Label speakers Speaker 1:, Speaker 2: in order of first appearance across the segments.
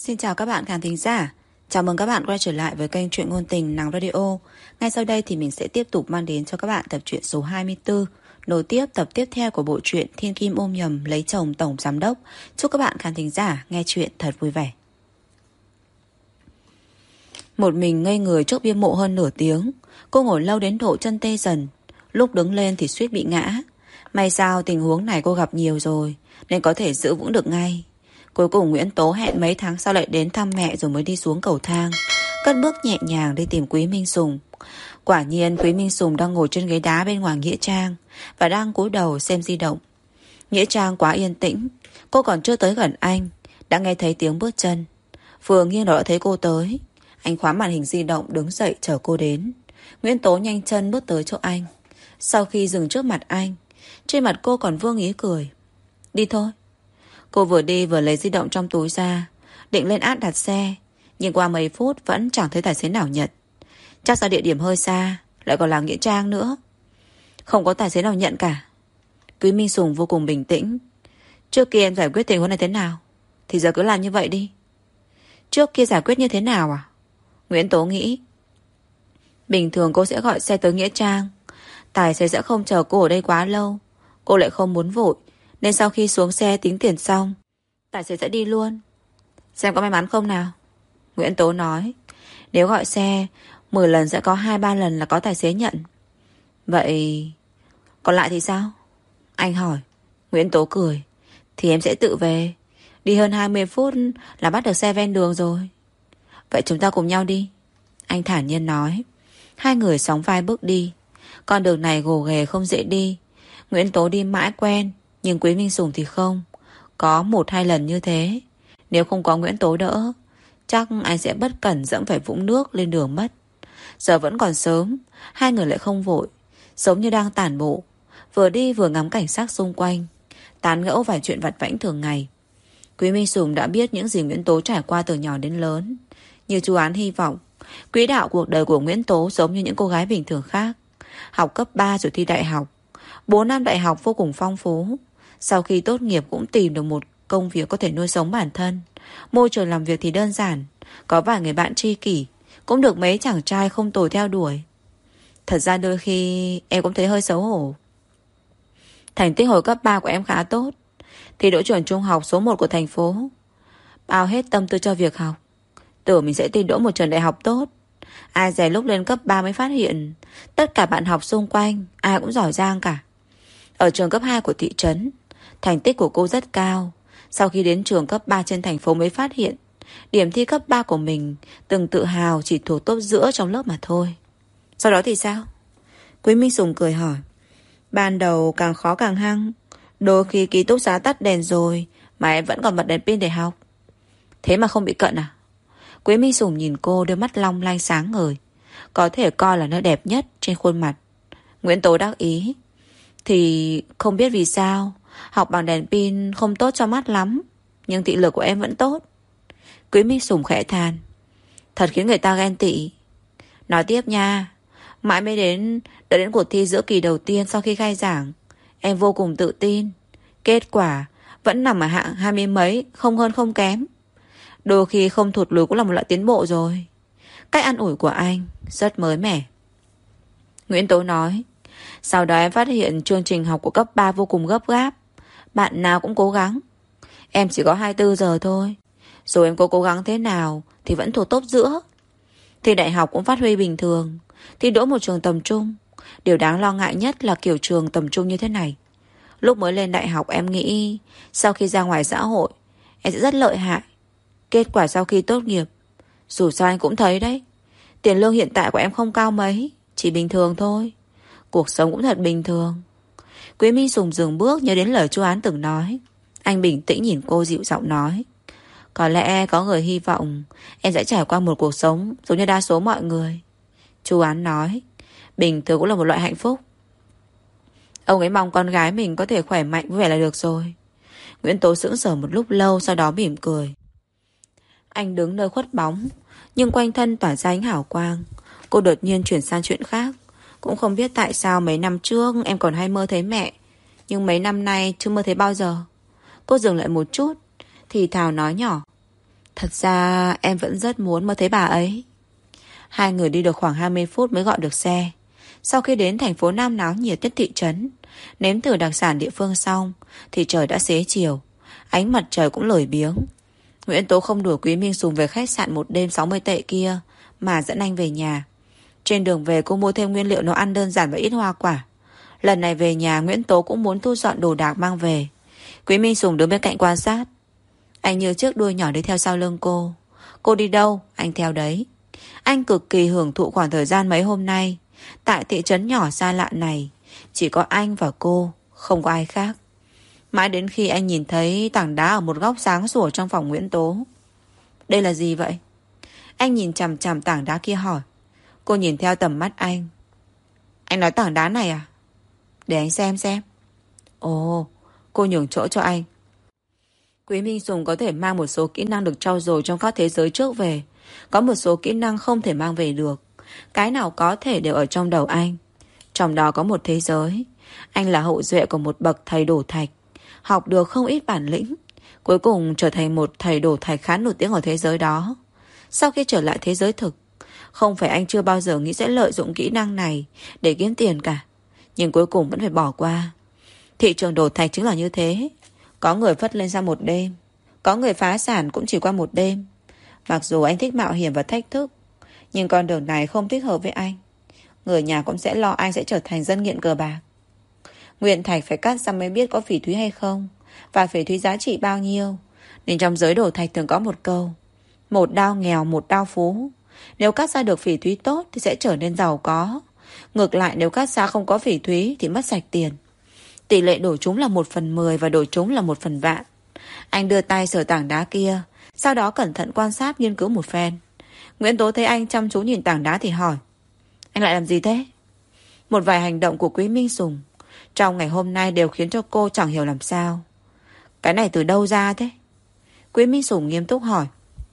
Speaker 1: Xin chào các bạn khán thính giả. Chào mừng các bạn quay trở lại với kênh Truyện Ngôn Tình Nắng Radio. Ngay sau đây thì mình sẽ tiếp tục mang đến cho các bạn tập truyện số 24, nối tiếp tập tiếp theo của bộ truyện Thiên Kim ôm nhầm lấy chồng tổng giám đốc. Chúc các bạn khán thính giả nghe truyện thật vui vẻ. Một mình ngây người trước bia mộ hơn nửa tiếng, cô ngồi lâu đến độ chân tê dần. Lúc đứng lên thì suýt bị ngã. May sao tình huống này cô gặp nhiều rồi nên có thể giữ vững được ngay. Cuối cùng Nguyễn Tố hẹn mấy tháng sau lại đến thăm mẹ rồi mới đi xuống cầu thang, cất bước nhẹ nhàng đi tìm Quý Minh Sùng. Quả nhiên Quý Minh Sùng đang ngồi trên ghế đá bên ngoài nghĩa trang và đang cúi đầu xem di động. Nghĩa trang quá yên tĩnh, cô còn chưa tới gần anh đã nghe thấy tiếng bước chân. Vừa nghiêng đầu đã thấy cô tới. Anh khóa màn hình di động đứng dậy chờ cô đến. Nguyễn Tố nhanh chân bước tới chỗ anh. Sau khi dừng trước mặt anh, trên mặt cô còn vương ý cười. Đi thôi. Cô vừa đi vừa lấy di động trong túi ra, định lên app đặt xe, nhưng qua mấy phút vẫn chẳng thấy tài xế nào nhận. Chắc do địa điểm hơi xa, lại còn là nghĩa trang nữa. Không có tài xế nào nhận cả. Quý Minh Sùng vô cùng bình tĩnh. Trước kia em giải quyết tình huống này thế nào thì giờ cứ làm như vậy đi. Trước kia giải quyết như thế nào à? Nguyễn Tố nghĩ. Bình thường cô sẽ gọi xe tới nghĩa trang, tài xế sẽ không chờ cô ở đây quá lâu. Cô lại không muốn vội, nên sau khi xuống xe tính tiền xong, tài xế sẽ đi luôn. Xem có may mắn không nào? Nguyễn Tố nói. Nếu gọi xe 10 lần sẽ có 2-3 lần là có tài xế nhận. Vậy còn lại thì sao? Anh hỏi. Nguyễn Tố cười. Thì em sẽ tự về. Đi hơn 20 phút là bắt được xe ven đường rồi. Vậy chúng ta cùng nhau đi, anh thản nhiên nói. Hai người sóng vai bước đi. Con đường này gồ ghề không dễ đi. Nguyễn Tố đi mãi quen, nhưng Quý Minh Sùng thì không. Có 1-2 lần như thế. Nếu không có Nguyễn Tố đỡ, chắc anh sẽ bất cẩn dẫm phải vũng nước lên đường mất. Giờ vẫn còn sớm, hai người lại không vội, giống như đang tản bộ, vừa đi vừa ngắm cảnh sắc xung quanh, tán gẫu vài chuyện vặt vãnh thường ngày. Quý Minh Sùng đã biết những gì Nguyễn Tố trải qua từ nhỏ đến lớn. Như chú Án hy vọng, quỹ đạo cuộc đời của Nguyễn Tố giống như những cô gái bình thường khác. Học cấp 3 rồi thi đại học. 4 năm đại học vô cùng phong phú. Sau khi tốt nghiệp cũng tìm được một công việc có thể nuôi sống bản thân. Môi trường làm việc thì đơn giản, có vài người bạn tri kỷ, cũng được mấy chàng trai không tồi theo đuổi. Thật ra đôi khi em cũng thấy hơi xấu hổ. Thành tích hồi cấp 3 của em khá tốt, thì đỗ trường trung học số 1 của thành phố. Bao hết tâm tư cho việc học, tưởng mình sẽ thi đỗ một trường đại học tốt. Ai dè lúc lên cấp 3 mới phát hiện tất cả bạn học xung quanh ai cũng giỏi giang cả. Ở trường cấp 2 của thị trấn, thành tích của cô rất cao. Sau khi đến trường cấp 3 trên thành phố mới phát hiện điểm thi cấp 3 của mình từng tự hào chỉ thuộc top giữa trong lớp mà thôi. Sau đó thì sao? Quý Minh Sùng cười hỏi. Ban đầu càng khó càng hăng. Đôi khi ký túc xá tắt đèn rồi mà em vẫn còn bật đèn pin để học. Thế mà không bị cận à? Quý Minh Sùng nhìn cô, đôi mắt long lanh sáng ngời, có thể coi là nơi đẹp nhất trên khuôn mặt. Nguyễn Tố đắc ý. Thì không biết vì sao học bằng đèn pin không tốt cho mắt lắm, nhưng thị lực của em vẫn tốt. Quý Minh Sùng khẽ than. Thật khiến người ta ghen tị. Nói tiếp nha. Mãi mới đợi đến cuộc thi giữa kỳ đầu tiên sau khi khai giảng, em vô cùng tự tin. Kết quả vẫn nằm ở hạng 20 mấy, không hơn không kém. Đôi khi không thụt lùi cũng là một loại tiến bộ rồi. Cách an ủi của anh rất mới mẻ. Nguyễn Tố nói. Sau đó em phát hiện chương trình học của cấp 3 vô cùng gấp gáp, bạn nào cũng cố gắng. Em chỉ có 24 giờ thôi. Rồi em có cố gắng thế nào thì vẫn thuộc top giữa. Thi đại học cũng phát huy bình thường, thi đỗ một trường tầm trung. Điều đáng lo ngại nhất là kiểu trường tầm trung như thế này. Lúc mới lên đại học em nghĩ sau khi ra ngoài xã hội em sẽ rất lợi hại. Kết quả sau khi tốt nghiệp, dù sao anh cũng thấy đấy, tiền lương hiện tại của em không cao mấy, chỉ bình thường thôi. Cuộc sống cũng thật bình thường. Quý Minh Sùng dừng bước nhớ đến lời chú Án từng nói. Anh bình tĩnh nhìn cô dịu giọng nói. Có lẽ có người hy vọng em sẽ trải qua một cuộc sống giống như đa số mọi người. Chú Án nói. Bình thường cũng là một loại hạnh phúc. Ông ấy mong con gái mình có thể khỏe mạnh vui vẻ là được rồi. Nguyễn Tố sững sờ một lúc lâu, sau đó mỉm cười. Anh đứng nơi khuất bóng, nhưng quanh thân tỏa ra ánh hào quang. Cô đột nhiên chuyển sang chuyện khác. Cũng không biết tại sao mấy năm trước em còn hay mơ thấy mẹ, nhưng mấy năm nay chưa mơ thấy bao giờ. Cô dừng lại một chút, thì thào nói nhỏ. Thật ra em vẫn rất muốn mơ thấy bà ấy. Hai người đi được khoảng 20 phút mới gọi được xe. Sau khi đến thành phố Nam náo nhiệt nhất thị trấn, nếm thử đặc sản địa phương xong thì trời đã xế chiều. Ánh mặt trời cũng lười biếng. Nguyễn Tố không đuổi Quý Minh Sùng về khách sạn một đêm 60 tệ kia, mà dẫn anh về nhà. Trên đường về cô mua thêm nguyên liệu nấu ăn đơn giản và ít hoa quả. Lần này về nhà Nguyễn Tố cũng muốn thu dọn đồ đạc mang về. Quý Minh Sùng đứng bên cạnh quan sát. Anh như chiếc đuôi nhỏ đi theo sau lưng cô. Cô đi đâu anh theo đấy. Anh cực kỳ hưởng thụ khoảng thời gian mấy hôm nay. Tại thị trấn nhỏ xa lạ này chỉ có anh và cô, không có ai khác. Mãi đến khi anh nhìn thấy tảng đá ở một góc sáng sủa trong phòng Nguyễn Tố. Đây là gì vậy? Anh nhìn chằm chằm tảng đá kia hỏi. Cô nhìn theo tầm mắt anh. Anh nói tảng đá này à? Để anh xem. Ồ, cô nhường chỗ cho anh. Quý Minh Sùng có thể mang một số kỹ năng được trau dồi trong các thế giới trước về. Có một số kỹ năng không thể mang về được. Cái nào có thể đều ở trong đầu anh. Trong đó có một thế giới. Anh là hậu duệ của một bậc thầy đổ thạch. Học được không ít bản lĩnh. Cuối cùng trở thành một thầy đổ thạch khá nổi tiếng ở thế giới đó. Sau khi trở lại thế giới thực, không phải anh chưa bao giờ nghĩ sẽ lợi dụng kỹ năng này để kiếm tiền cả. Nhưng cuối cùng vẫn phải bỏ qua. Thị trường đổ thạch chính là như thế. Có người phất lên sau một đêm, có người phá sản cũng chỉ qua một đêm. Mặc dù anh thích mạo hiểm và thách thức, nhưng con đường này không thích hợp với anh. Người nhà cũng sẽ lo anh sẽ trở thành dân nghiện cờ bạc. Nguyên thạch phải cắt ra mới biết có phỉ thúy hay không, và phỉ thúy giá trị bao nhiêu. Nên trong giới đổ thạch thường có một câu: một đao nghèo, một đao phú. Nếu cắt ra được phỉ thúy tốt thì sẽ trở nên giàu có. Ngược lại, nếu cắt ra không có phỉ thúy thì mất sạch tiền. Tỷ lệ đổ trúng là 1/10 và đổ trúng là 1/vạn. Anh đưa tay sờ tảng đá kia, sau đó cẩn thận quan sát nghiên cứu một phen. Nguyễn Tố thấy anh chăm chú nhìn tảng đá thì hỏi. Anh lại làm gì thế? Một vài hành động của Quý Minh Sùng trong ngày hôm nay đều khiến cho cô chẳng hiểu làm sao. Cái này từ đâu ra thế? Quý Minh Sùng nghiêm túc hỏi.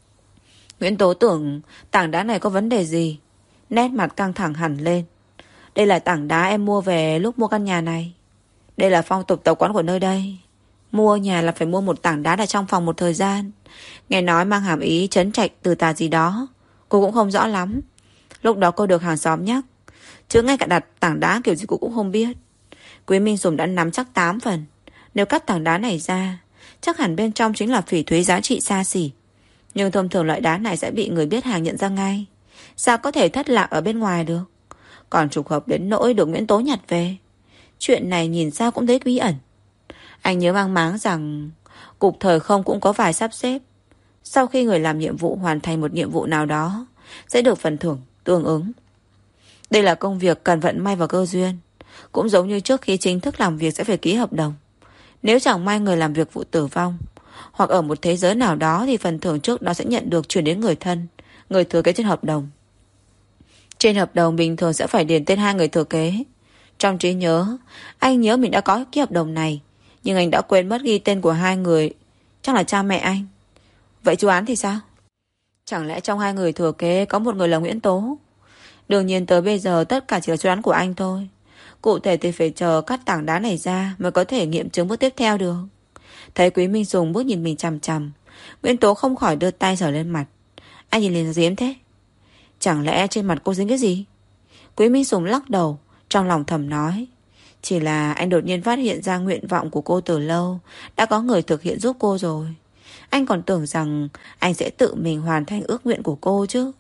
Speaker 1: Nguyễn Tố tưởng tảng đá này có vấn đề gì. Nét mặt căng thẳng hẳn lên. Đây là tảng đá em mua về lúc mua căn nhà này. Đây là phong tục tập quán của nơi đây. Mua nhà là phải mua một tảng đá ở trong phòng một thời gian. Nghe nói mang hàm ý trấn trạch từ tà gì đó. Cô cũng không rõ lắm. Lúc đó cô được hàng xóm nhắc. Chứ ngay cả đặt tảng đá kiểu gì cô cũng không biết. Quý Minh Sùng đã nắm chắc 8 phần. Nếu cắt tảng đá này ra, chắc hẳn bên trong chính là phỉ thúy giá trị xa xỉ. Nhưng thông thường loại đá này sẽ bị người biết hàng nhận ra ngay. Sao có thể thất lạc ở bên ngoài được? Còn trùng hợp đến nỗi được Nguyễn Tố nhặt về. Chuyện này nhìn sao cũng thấy bí ẩn. Anh nhớ mang máng rằng cục thời không cũng có vài sắp xếp. Sau khi người làm nhiệm vụ hoàn thành một nhiệm vụ nào đó, sẽ được phần thưởng tương ứng. Đây là công việc cần vận may và cơ duyên. Cũng giống như trước khi chính thức làm việc sẽ phải ký hợp đồng. Nếu chẳng may người làm việc vụ tử vong, hoặc ở một thế giới nào đó, thì phần thưởng trước đó sẽ nhận được chuyển đến người thân, người thừa kế trên hợp đồng. Trên hợp đồng bình thường sẽ phải điền tên 2 người thừa kế. Trong trí nhớ, anh nhớ mình đã có ký hợp đồng này, nhưng anh đã quên mất ghi tên của 2 người. Chắc là cha mẹ anh. Vậy chú Án thì sao? Chẳng lẽ trong 2 người thừa kế có một người là Nguyễn Tố? Đương nhiên tới bây giờ tất cả chỉ là suy đoán của anh thôi. Cụ thể thì phải chờ cắt tảng đá này ra mới có thể nghiệm chứng bước tiếp theo được. Thấy Quý Minh Sùng bước nhìn mình chằm chằm, Nguyễn Tố không khỏi đưa tay sờ lên mặt. Anh nhìn liền giếm thế. Chẳng lẽ trên mặt cô dính cái gì? Quý Minh Sùng lắc đầu, trong lòng thầm nói. Chỉ là anh đột nhiên phát hiện ra nguyện vọng của cô từ lâu đã có người thực hiện giúp cô rồi. Anh còn tưởng rằng anh sẽ tự mình hoàn thành ước nguyện của cô chứ.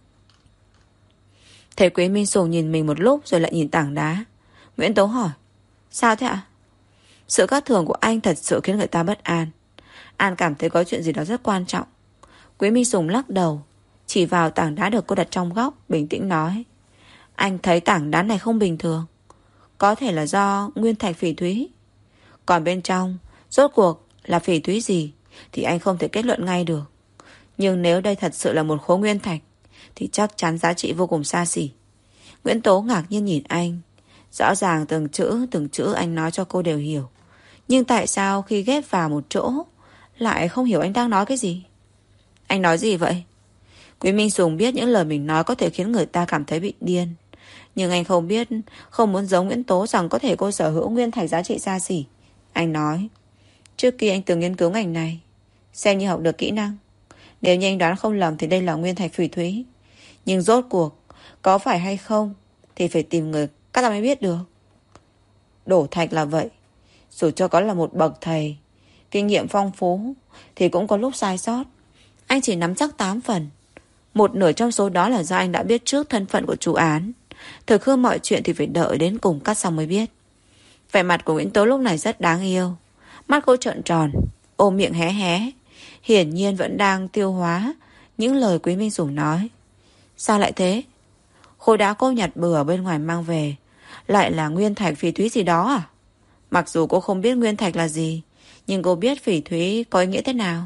Speaker 1: Thấy Quý Minh Sùng nhìn mình một lúc rồi lại nhìn tảng đá, Nguyễn Tố hỏi. Sao thế ạ? Sự khác thường của anh thật sự khiến người ta bất an. An cảm thấy có chuyện gì đó rất quan trọng. Quý Minh Sùng lắc đầu, chỉ vào tảng đá được cô đặt trong góc, bình tĩnh nói. Anh thấy tảng đá này không bình thường. Có thể là do nguyên thạch phỉ thúy. Còn bên trong rốt cuộc là phỉ thúy gì thì anh không thể kết luận ngay được. Nhưng nếu đây thật sự là một khối nguyên thạch thì chắc chắn giá trị vô cùng xa xỉ. Nguyễn Tố ngạc nhiên nhìn anh. Rõ ràng từng chữ anh nói cho cô đều hiểu. Nhưng tại sao khi ghép vào một chỗ lại không hiểu anh đang nói cái gì? Anh nói gì vậy? Quý Minh Sùng biết những lời mình nói có thể khiến người ta cảm thấy bị điên. Nhưng anh không biết, không muốn giống Nguyễn Tố rằng có thể cô sở hữu nguyên thạch giá trị xa xỉ. Anh nói, trước kia anh từng nghiên cứu ngành này, xem như học được kỹ năng. Nếu như anh đoán không lầm thì đây là nguyên thạch phỉ thúy. Nhưng rốt cuộc có phải hay không thì phải tìm người cắt ra mới biết được. Đổ thạch là vậy. Dù cho có là một bậc thầy kinh nghiệm phong phú thì cũng có lúc sai sót. Anh chỉ nắm chắc 8 phần. Một nửa trong số đó là do anh đã biết trước thân phận của chủ án. Thực hư mọi chuyện thì phải đợi đến cùng cắt xong mới biết. Vẻ mặt của Nguyễn Tố lúc này rất đáng yêu. Mắt cô trợn tròn, ôm miệng hé hé, hiển nhiên vẫn đang tiêu hóa những lời Quý Minh Sủng nói. Sao lại thế? Khối đá cô nhặt bừa ở bên ngoài mang về lại là nguyên thạch phỉ thúy gì đó à? Mặc dù cô không biết nguyên thạch là gì, nhưng cô biết phỉ thúy có ý nghĩa thế nào.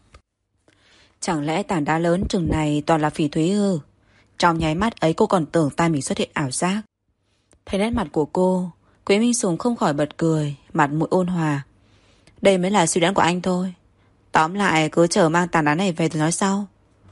Speaker 1: Chẳng lẽ tảng đá lớn chừng này toàn là phỉ thúy ư? Trong nháy mắt ấy cô còn tưởng tai mình xuất hiện ảo giác. Thấy nét mặt của cô, Quý Minh Sùng không khỏi bật cười, mặt mũi ôn hòa. Đây mới là suy đoán của anh thôi. Tóm lại cứ chờ mang tảng đá này về rồi nói sau.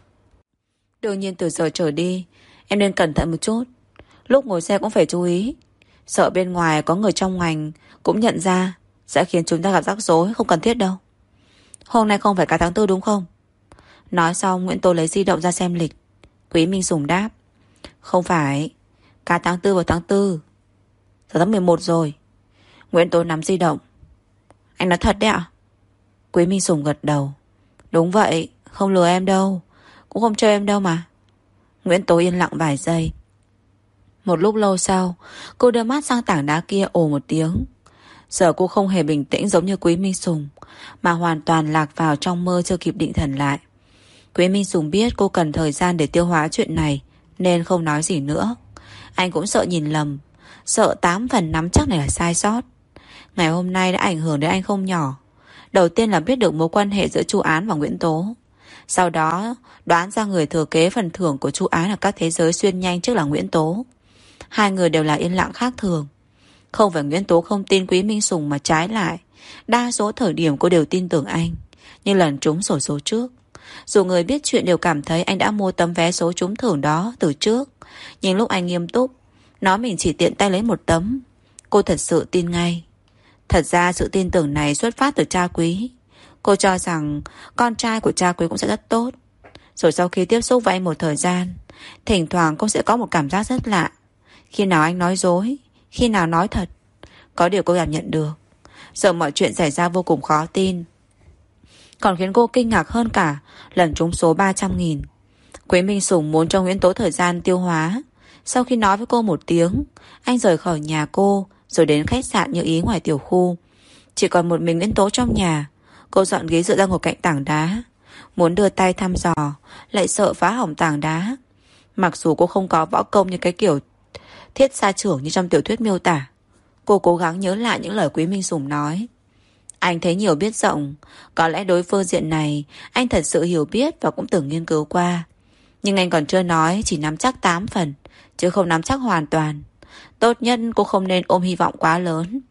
Speaker 1: Đương nhiên từ giờ trở đi em nên cẩn thận một chút. Lúc ngồi xe cũng phải chú ý. Sợ bên ngoài có người trong ngành cũng nhận ra, sẽ khiến chúng ta gặp rắc rối không cần thiết đâu. Hôm nay không phải cả tháng 4 đúng không? Nói xong Nguyễn Tố lấy di động ra xem lịch. Quý Minh Sùng đáp. Không phải, cả tháng 4 vào tháng 4. Giờ tháng 11 rồi. Nguyễn Tố nắm di động. Anh nói thật đấy ạ? Quý Minh Sùng gật đầu. Đúng vậy, không lừa em đâu, cũng không chơi em đâu mà. Nguyễn Tố yên lặng vài giây. Một lúc lâu sau, cô đưa mắt sang tảng đá kia ồ một tiếng. Giờ cô không hề bình tĩnh giống như Quý Minh Sùng, mà hoàn toàn lạc vào trong mơ chưa kịp định thần lại. Quý Minh Sùng biết cô cần thời gian để tiêu hóa chuyện này, nên không nói gì nữa. Anh cũng sợ nhìn lầm, sợ 8 phần nắm chắc này là sai sót. Ngày hôm nay đã ảnh hưởng đến anh không nhỏ. Đầu tiên là biết được mối quan hệ giữa Chu Án và Nguyễn Tố. Sau đó đoán ra người thừa kế phần thưởng của Chu Án ở các thế giới xuyên nhanh trước là Nguyễn Tố. Hai người đều là yên lặng khác thường. Không phải Nguyễn Tố không tin Quý Minh Sùng, mà trái lại đa số thời điểm cô đều tin tưởng anh. Như lần trúng xổ số trước, dù người biết chuyện đều cảm thấy anh đã mua tấm vé số trúng thưởng đó từ trước, nhưng lúc anh nghiêm túc nói mình chỉ tiện tay lấy một tấm, cô thật sự tin ngay. Thật ra sự tin tưởng này xuất phát từ cha Quý. Cô cho rằng con trai của cha Quý cũng sẽ rất tốt. Rồi sau khi tiếp xúc với anh một thời gian, thỉnh thoảng cô sẽ có một cảm giác rất lạ. Khi nào anh nói dối, khi nào nói thật. Có điều cô cảm nhận được. Giờ mọi chuyện xảy ra vô cùng khó tin. Còn khiến cô kinh ngạc hơn cả lần trúng số 300.000. Quý Minh Sùng muốn cho Nguyễn Tố thời gian tiêu hóa. Sau khi nói với cô một tiếng, anh rời khỏi nhà cô, rồi đến khách sạn như ý ngoài tiểu khu. Chỉ còn một mình Nguyễn Tố trong nhà. Cô dọn ghế dựa ra ngồi cạnh tảng đá, muốn đưa tay thăm dò, lại sợ phá hỏng tảng đá. Mặc dù cô không có võ công như cái kiểu thiết sa trưởng như trong tiểu thuyết miêu tả, cô cố gắng nhớ lại những lời Quý Minh Sùng nói. Anh thấy nhiều biết rộng, có lẽ đối phương diện này anh thật sự hiểu biết và cũng từng nghiên cứu qua. Nhưng anh còn chưa nói, chỉ nắm chắc 8 phần, chứ không nắm chắc hoàn toàn. Tốt nhất cô không nên ôm hy vọng quá lớn.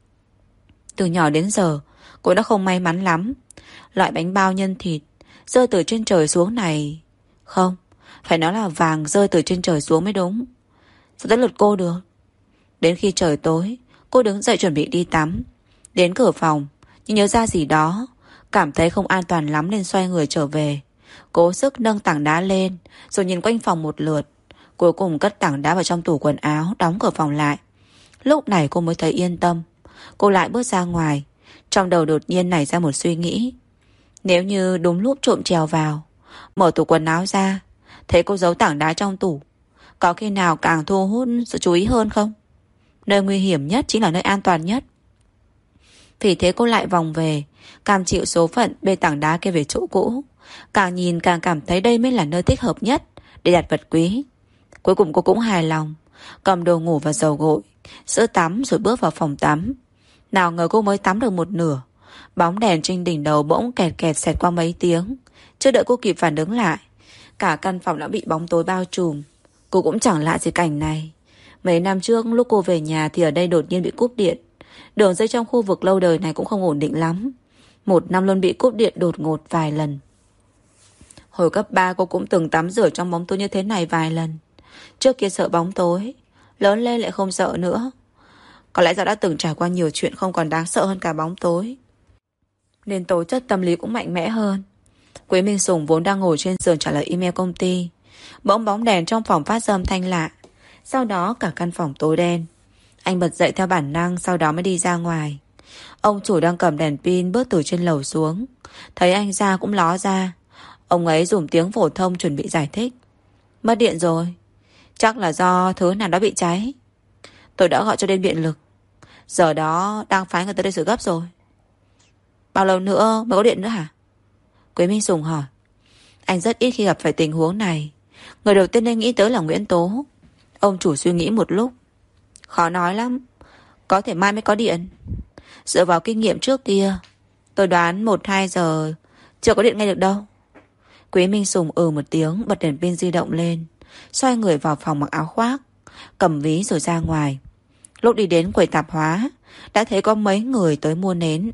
Speaker 1: Từ nhỏ đến giờ cô đã không may mắn lắm. Loại bánh bao nhân thịt rơi từ trên trời xuống này, không, phải nói là vàng rơi từ trên trời xuống mới đúng, sao tới lượt cô được. Đến khi trời tối, cô đứng dậy chuẩn bị đi tắm. Đến cửa phòng, nhưng nhớ ra gì đó, cảm thấy không an toàn lắm nên xoay người trở về. Cố sức nâng tảng đá lên, rồi nhìn quanh phòng một lượt. Cuối cùng cất tảng đá vào trong tủ quần áo, đóng cửa phòng lại. Lúc này cô mới thấy yên tâm. Cô lại bước ra ngoài. Trong đầu đột nhiên nảy ra một suy nghĩ. Nếu như đúng lúc trộm trèo vào, mở tủ quần áo ra, thấy cô giấu tảng đá trong tủ, có khi nào càng thu hút sự chú ý hơn không? Nơi nguy hiểm nhất chính là nơi an toàn nhất. Vì thế cô lại vòng về, cam chịu số phận bê tảng đá kia về chỗ cũ. Càng nhìn càng cảm thấy đây mới là nơi thích hợp nhất để đặt vật quý. Cuối cùng cô cũng hài lòng, cầm đồ ngủ và dầu gội, sữa tắm rồi bước vào phòng tắm. Nào ngờ cô mới tắm được một nửa, bóng đèn trên đỉnh đầu bỗng kẹt kẹt xẹt qua mấy tiếng. Chưa đợi cô kịp phản ứng lại, cả căn phòng đã bị bóng tối bao trùm. Cô cũng chẳng lạ gì cảnh này. Mấy năm trước lúc cô về nhà thì ở đây đột nhiên bị cúp điện. Đường dây trong khu vực lâu đời này cũng không ổn định lắm. Một năm luôn bị cúp điện đột ngột vài lần. Hồi cấp 3 cô cũng từng tắm rửa trong bóng tối như thế này vài lần. Trước kia sợ bóng tối, lớn lên lại không sợ nữa. Có lẽ do đã từng trải qua nhiều chuyện không còn đáng sợ hơn cả bóng tối, nên tố chất tâm lý cũng mạnh mẽ hơn. Quý Minh Sùng vốn đang ngồi trên giường trả lời email công ty, bỗng bóng đèn trong phòng phát ra âm thanh lạ. Sau đó cả căn phòng tối đen. Anh bật dậy theo bản năng, sau đó mới đi ra ngoài. Ông chủ đang cầm đèn pin bước từ trên lầu xuống, thấy anh ra cũng ló ra. Ông ấy dùng tiếng phổ thông chuẩn bị giải thích. Mất điện rồi. Chắc là do thứ nào đó bị cháy. Tôi đã gọi cho bên điện lực, giờ đó đang phái người tới đây sửa gấp rồi. Bao lâu nữa mới có điện nữa hả? Quý Minh Sùng hỏi. Anh rất ít khi gặp phải tình huống này. Người đầu tiên nên nghĩ tới là Nguyễn Tố. Ông chủ suy nghĩ một lúc. Khó nói lắm, có thể mai mới có điện. Dựa vào kinh nghiệm trước kia, tôi đoán 1-2 giờ chưa có điện ngay được đâu. Quý Minh Sùng một tiếng, bật đèn pin di động lên, xoay người vào phòng mặc áo khoác, cầm ví rồi ra ngoài. Lúc đi đến quầy tạp hóa, đã thấy có mấy người tới mua nến.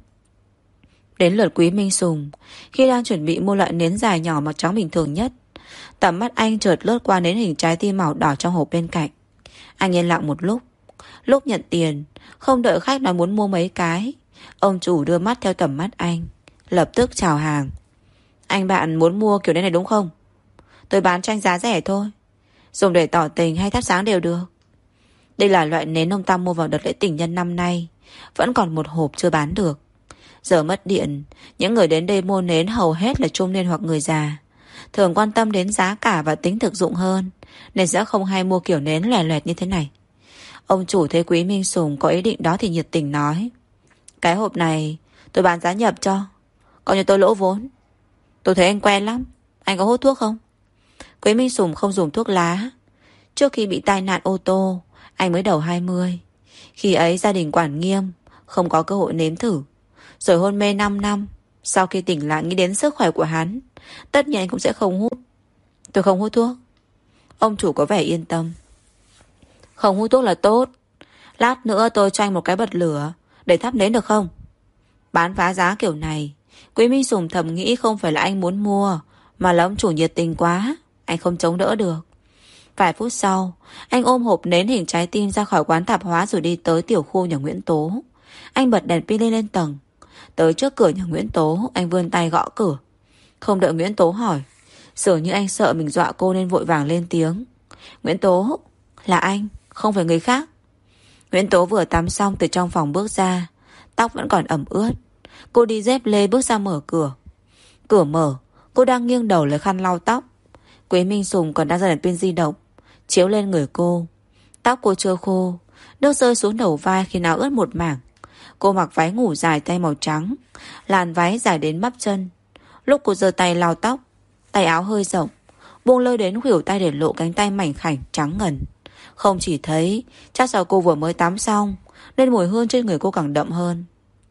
Speaker 1: Đến lượt Quý Minh Sùng, khi đang chuẩn bị mua loại nến dài nhỏ màu trắng bình thường nhất, tầm mắt anh chợt lướt qua nến hình trái tim màu đỏ trong hộp bên cạnh. Anh yên lặng một lúc. Lúc nhận tiền, không đợi khách nói muốn mua mấy cái, ông chủ đưa mắt theo tầm mắt anh, lập tức chào hàng. Anh bạn muốn mua kiểu nến này đúng không? Tôi bán cho anh giá rẻ thôi, dùng để tỏ tình hay thắp sáng đều được. Đây là loại nến ông ta mua vào đợt lễ tình nhân năm nay, vẫn còn một hộp chưa bán được. Giờ mất điện, những người đến đây mua nến hầu hết là trung niên hoặc người già, thường quan tâm đến giá cả và tính thực dụng hơn, nên sẽ không hay mua kiểu nến loè loẹt như thế này. Ông chủ thấy Quý Minh Sùng có ý định đó thì nhiệt tình nói. Cái hộp này tôi bán giá nhập cho, coi như tôi lỗ vốn. Tôi thấy anh quen lắm, anh có hút thuốc không? Quý Minh Sùng không dùng thuốc lá. Trước khi bị tai nạn ô tô, anh mới đầu 20. Khi ấy gia đình quản nghiêm, không có cơ hội nếm thử. Rồi hôn mê 5 năm, sau khi tỉnh lại nghĩ đến sức khỏe của hắn, tất nhiên anh cũng sẽ không hút. Tôi không hút thuốc. Ông chủ có vẻ yên tâm. Không hút thuốc là tốt. Lát nữa tôi cho anh một cái bật lửa để thắp nến được không? Bán phá giá kiểu này, Quý Minh Sùng thầm nghĩ không phải là anh muốn mua, mà là ông chủ nhiệt tình quá, anh không chống đỡ được. Vài phút sau, anh ôm hộp nến hình trái tim ra khỏi quán tạp hóa rồi đi tới tiểu khu nhà Nguyễn Tố. Anh bật đèn pin lên tầng. Tới trước cửa nhà Nguyễn Tố, anh vươn tay gõ cửa. Không đợi Nguyễn Tố hỏi, dường như anh sợ mình dọa cô nên vội vàng lên tiếng. Nguyễn Tố, là anh, không phải người khác. Nguyễn Tố vừa tắm xong từ trong phòng bước ra, tóc vẫn còn ẩm ướt. Cô đi dép lê bước ra mở cửa. Cửa mở, cô đang nghiêng đầu lấy khăn lau tóc. Quý Minh Sùng còn đang ra đèn pin di động chiếu lên người cô. Tóc cô chưa khô, nước rơi xuống đầu vai khiến áo ướt một mảng. Cô mặc váy ngủ dài tay màu trắng, làn váy dài đến bắp chân. Lúc cô giơ tay lau tóc, tay áo hơi rộng, buông lơi đến khuỷu tay để lộ cánh tay mảnh khảnh trắng ngần. Không chỉ thấy, chắc sao cô vừa mới tắm xong nên mùi hương trên người cô càng đậm hơn.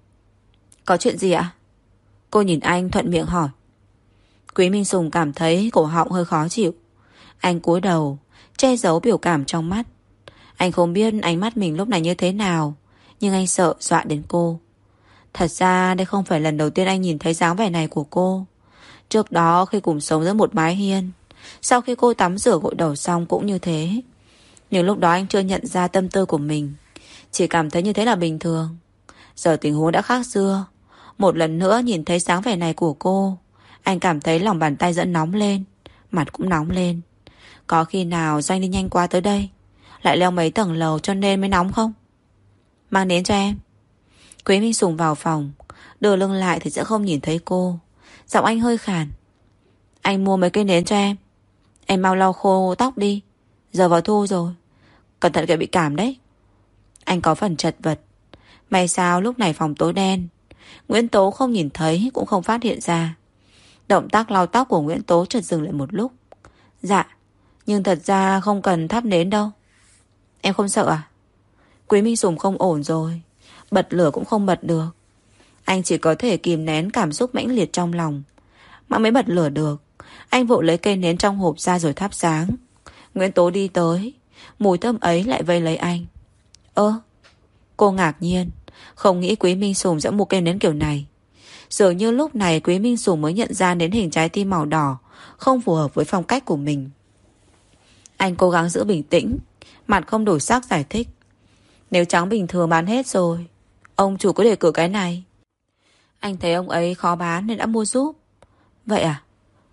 Speaker 1: Có chuyện gì ạ? Cô nhìn anh thuận miệng hỏi. Quý Minh Sùng cảm thấy cổ họng hơi khó chịu. Anh cúi đầu, che giấu biểu cảm trong mắt. Anh không biết ánh mắt mình lúc này như thế nào, nhưng anh sợ dọa đến cô. Thật ra đây không phải lần đầu tiên anh nhìn thấy dáng vẻ này của cô. Trước đó khi cùng sống giữa một mái hiên, sau khi cô tắm rửa gội đầu xong cũng như thế. Nhưng lúc đó anh chưa nhận ra tâm tư của mình, chỉ cảm thấy như thế là bình thường. Giờ tình huống đã khác xưa. Một lần nữa nhìn thấy dáng vẻ này của cô, anh cảm thấy lòng bàn tay dẫn nóng lên, mặt cũng nóng lên. Có khi nào Doanh đi nhanh quá tới đây, lại leo mấy tầng lầu cho nên mới nóng không? Mang nến cho em. Quý Minh Sùng vào phòng, đưa lưng lại thì sẽ không nhìn thấy cô. Giọng anh hơi khàn. Anh mua mấy cây nến cho em. Em mau lau khô tóc đi, giờ vào thu rồi, cẩn thận kẻo bị cảm đấy. Anh có phần chật vật. May sao lúc này phòng tối đen, Nguyễn Tố không nhìn thấy cũng không phát hiện ra. Động tác lau tóc của Nguyễn Tố chợt dừng lại một lúc. Dạ, nhưng thật ra không cần thắp nến đâu. Em không sợ à? Quý Minh Sùng không ổn rồi, bật lửa cũng không bật được. Anh chỉ có thể kìm nén cảm xúc mãnh liệt trong lòng mà mới bật lửa được. Anh vội lấy cây nến trong hộp ra rồi thắp sáng. Nguyễn Tố đi tới, mùi thơm ấy lại vây lấy anh. Cô ngạc nhiên, không nghĩ Quý Minh Sùng sẽ mua cây nến kiểu này. Dường như lúc này Quý Minh Sùng mới nhận ra nến hình trái tim màu đỏ không phù hợp với phong cách của mình. Anh cố gắng giữ bình tĩnh, mặt không đổi sắc giải thích. Nếu trắng bình thường bán hết rồi, ông chủ có đề cử cái này. Anh thấy ông ấy khó bán nên đã mua giúp. Vậy à?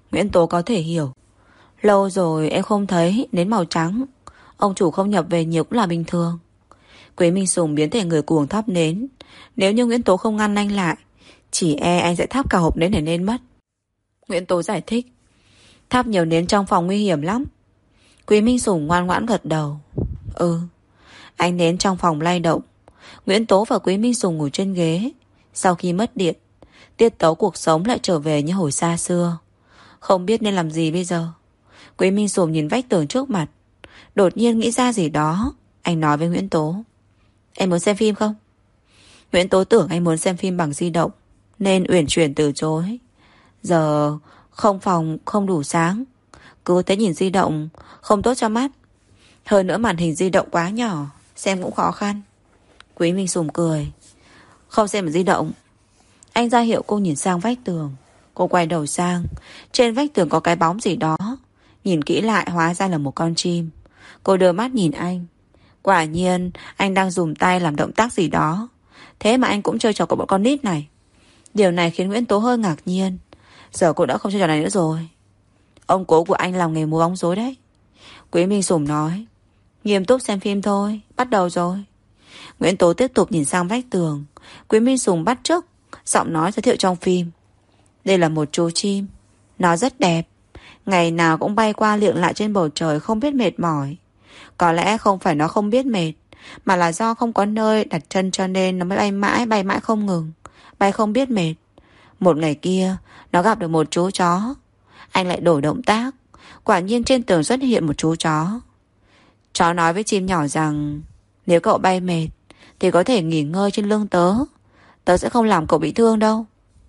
Speaker 1: Nguyễn Tố có thể hiểu. Lâu rồi em không thấy nến màu trắng. Ông chủ không nhập về nhiều cũng là bình thường. Quý Minh Sùng biến thành người cuồng thắp nến. Nếu như Nguyễn Tố không ngăn anh lại, chỉ anh sẽ thắp cả hộp nến để nên mất. Nguyễn Tố giải thích. Thắp nhiều nến trong phòng nguy hiểm lắm. Quý Minh Sùng ngoan ngoãn gật đầu. Ừ. Ánh nến trong phòng lay động. Nguyễn Tố và Quý Minh Sùng ngồi trên ghế. Sau khi mất điện, tiết tấu cuộc sống lại trở về như hồi xa xưa. Không biết nên làm gì bây giờ. Quý Minh Sùng nhìn vách tường trước mặt. Đột nhiên nghĩ ra gì đó. Anh nói với Nguyễn Tố. Em muốn xem phim không? Nguyễn Tố tưởng anh muốn xem phim bằng di động, nên uyển chuyển từ chối. Giờ không phòng không đủ sáng, cứ thế nhìn di động không tốt cho mắt. Hơn nữa màn hình di động quá nhỏ, xem cũng khó khăn. Quý Minh Sùng cười. Không xem ở di động. Anh ra hiệu cô nhìn sang vách tường. Cô quay đầu sang. Trên vách tường có cái bóng gì đó. Nhìn kỹ lại hóa ra là một con chim. Cô đưa mắt nhìn anh. Quả nhiên anh đang dùng tay làm động tác gì đó. Thế mà anh cũng chơi trò của bọn con nít này. Điều này khiến Nguyễn Tố hơi ngạc nhiên. Giờ cô đã không chơi trò này nữa rồi. Ông cố của anh làm nghề múa bóng rối đấy. Quý Minh Sùng nói. Nghiêm túc xem phim thôi. Bắt đầu rồi. Nguyễn Tố tiếp tục nhìn sang vách tường. Quý Minh Sùng bắt chước giọng nói giới thiệu trong phim. Đây là một chú chim. Nó rất đẹp. Ngày nào cũng bay qua liệng lại trên bầu trời không biết mệt mỏi. Có lẽ không phải nó không biết mệt, mà là do không có nơi đặt chân cho nên nó mới bay mãi không ngừng. Bay không biết mệt. Một ngày kia, nó gặp được một chú chó. Anh lại đổi động tác. Quả nhiên trên tường xuất hiện một chú chó. Chó nói với chim nhỏ rằng nếu cậu bay mệt thì có thể nghỉ ngơi trên lưng tớ. Tớ sẽ không làm cậu bị thương đâu.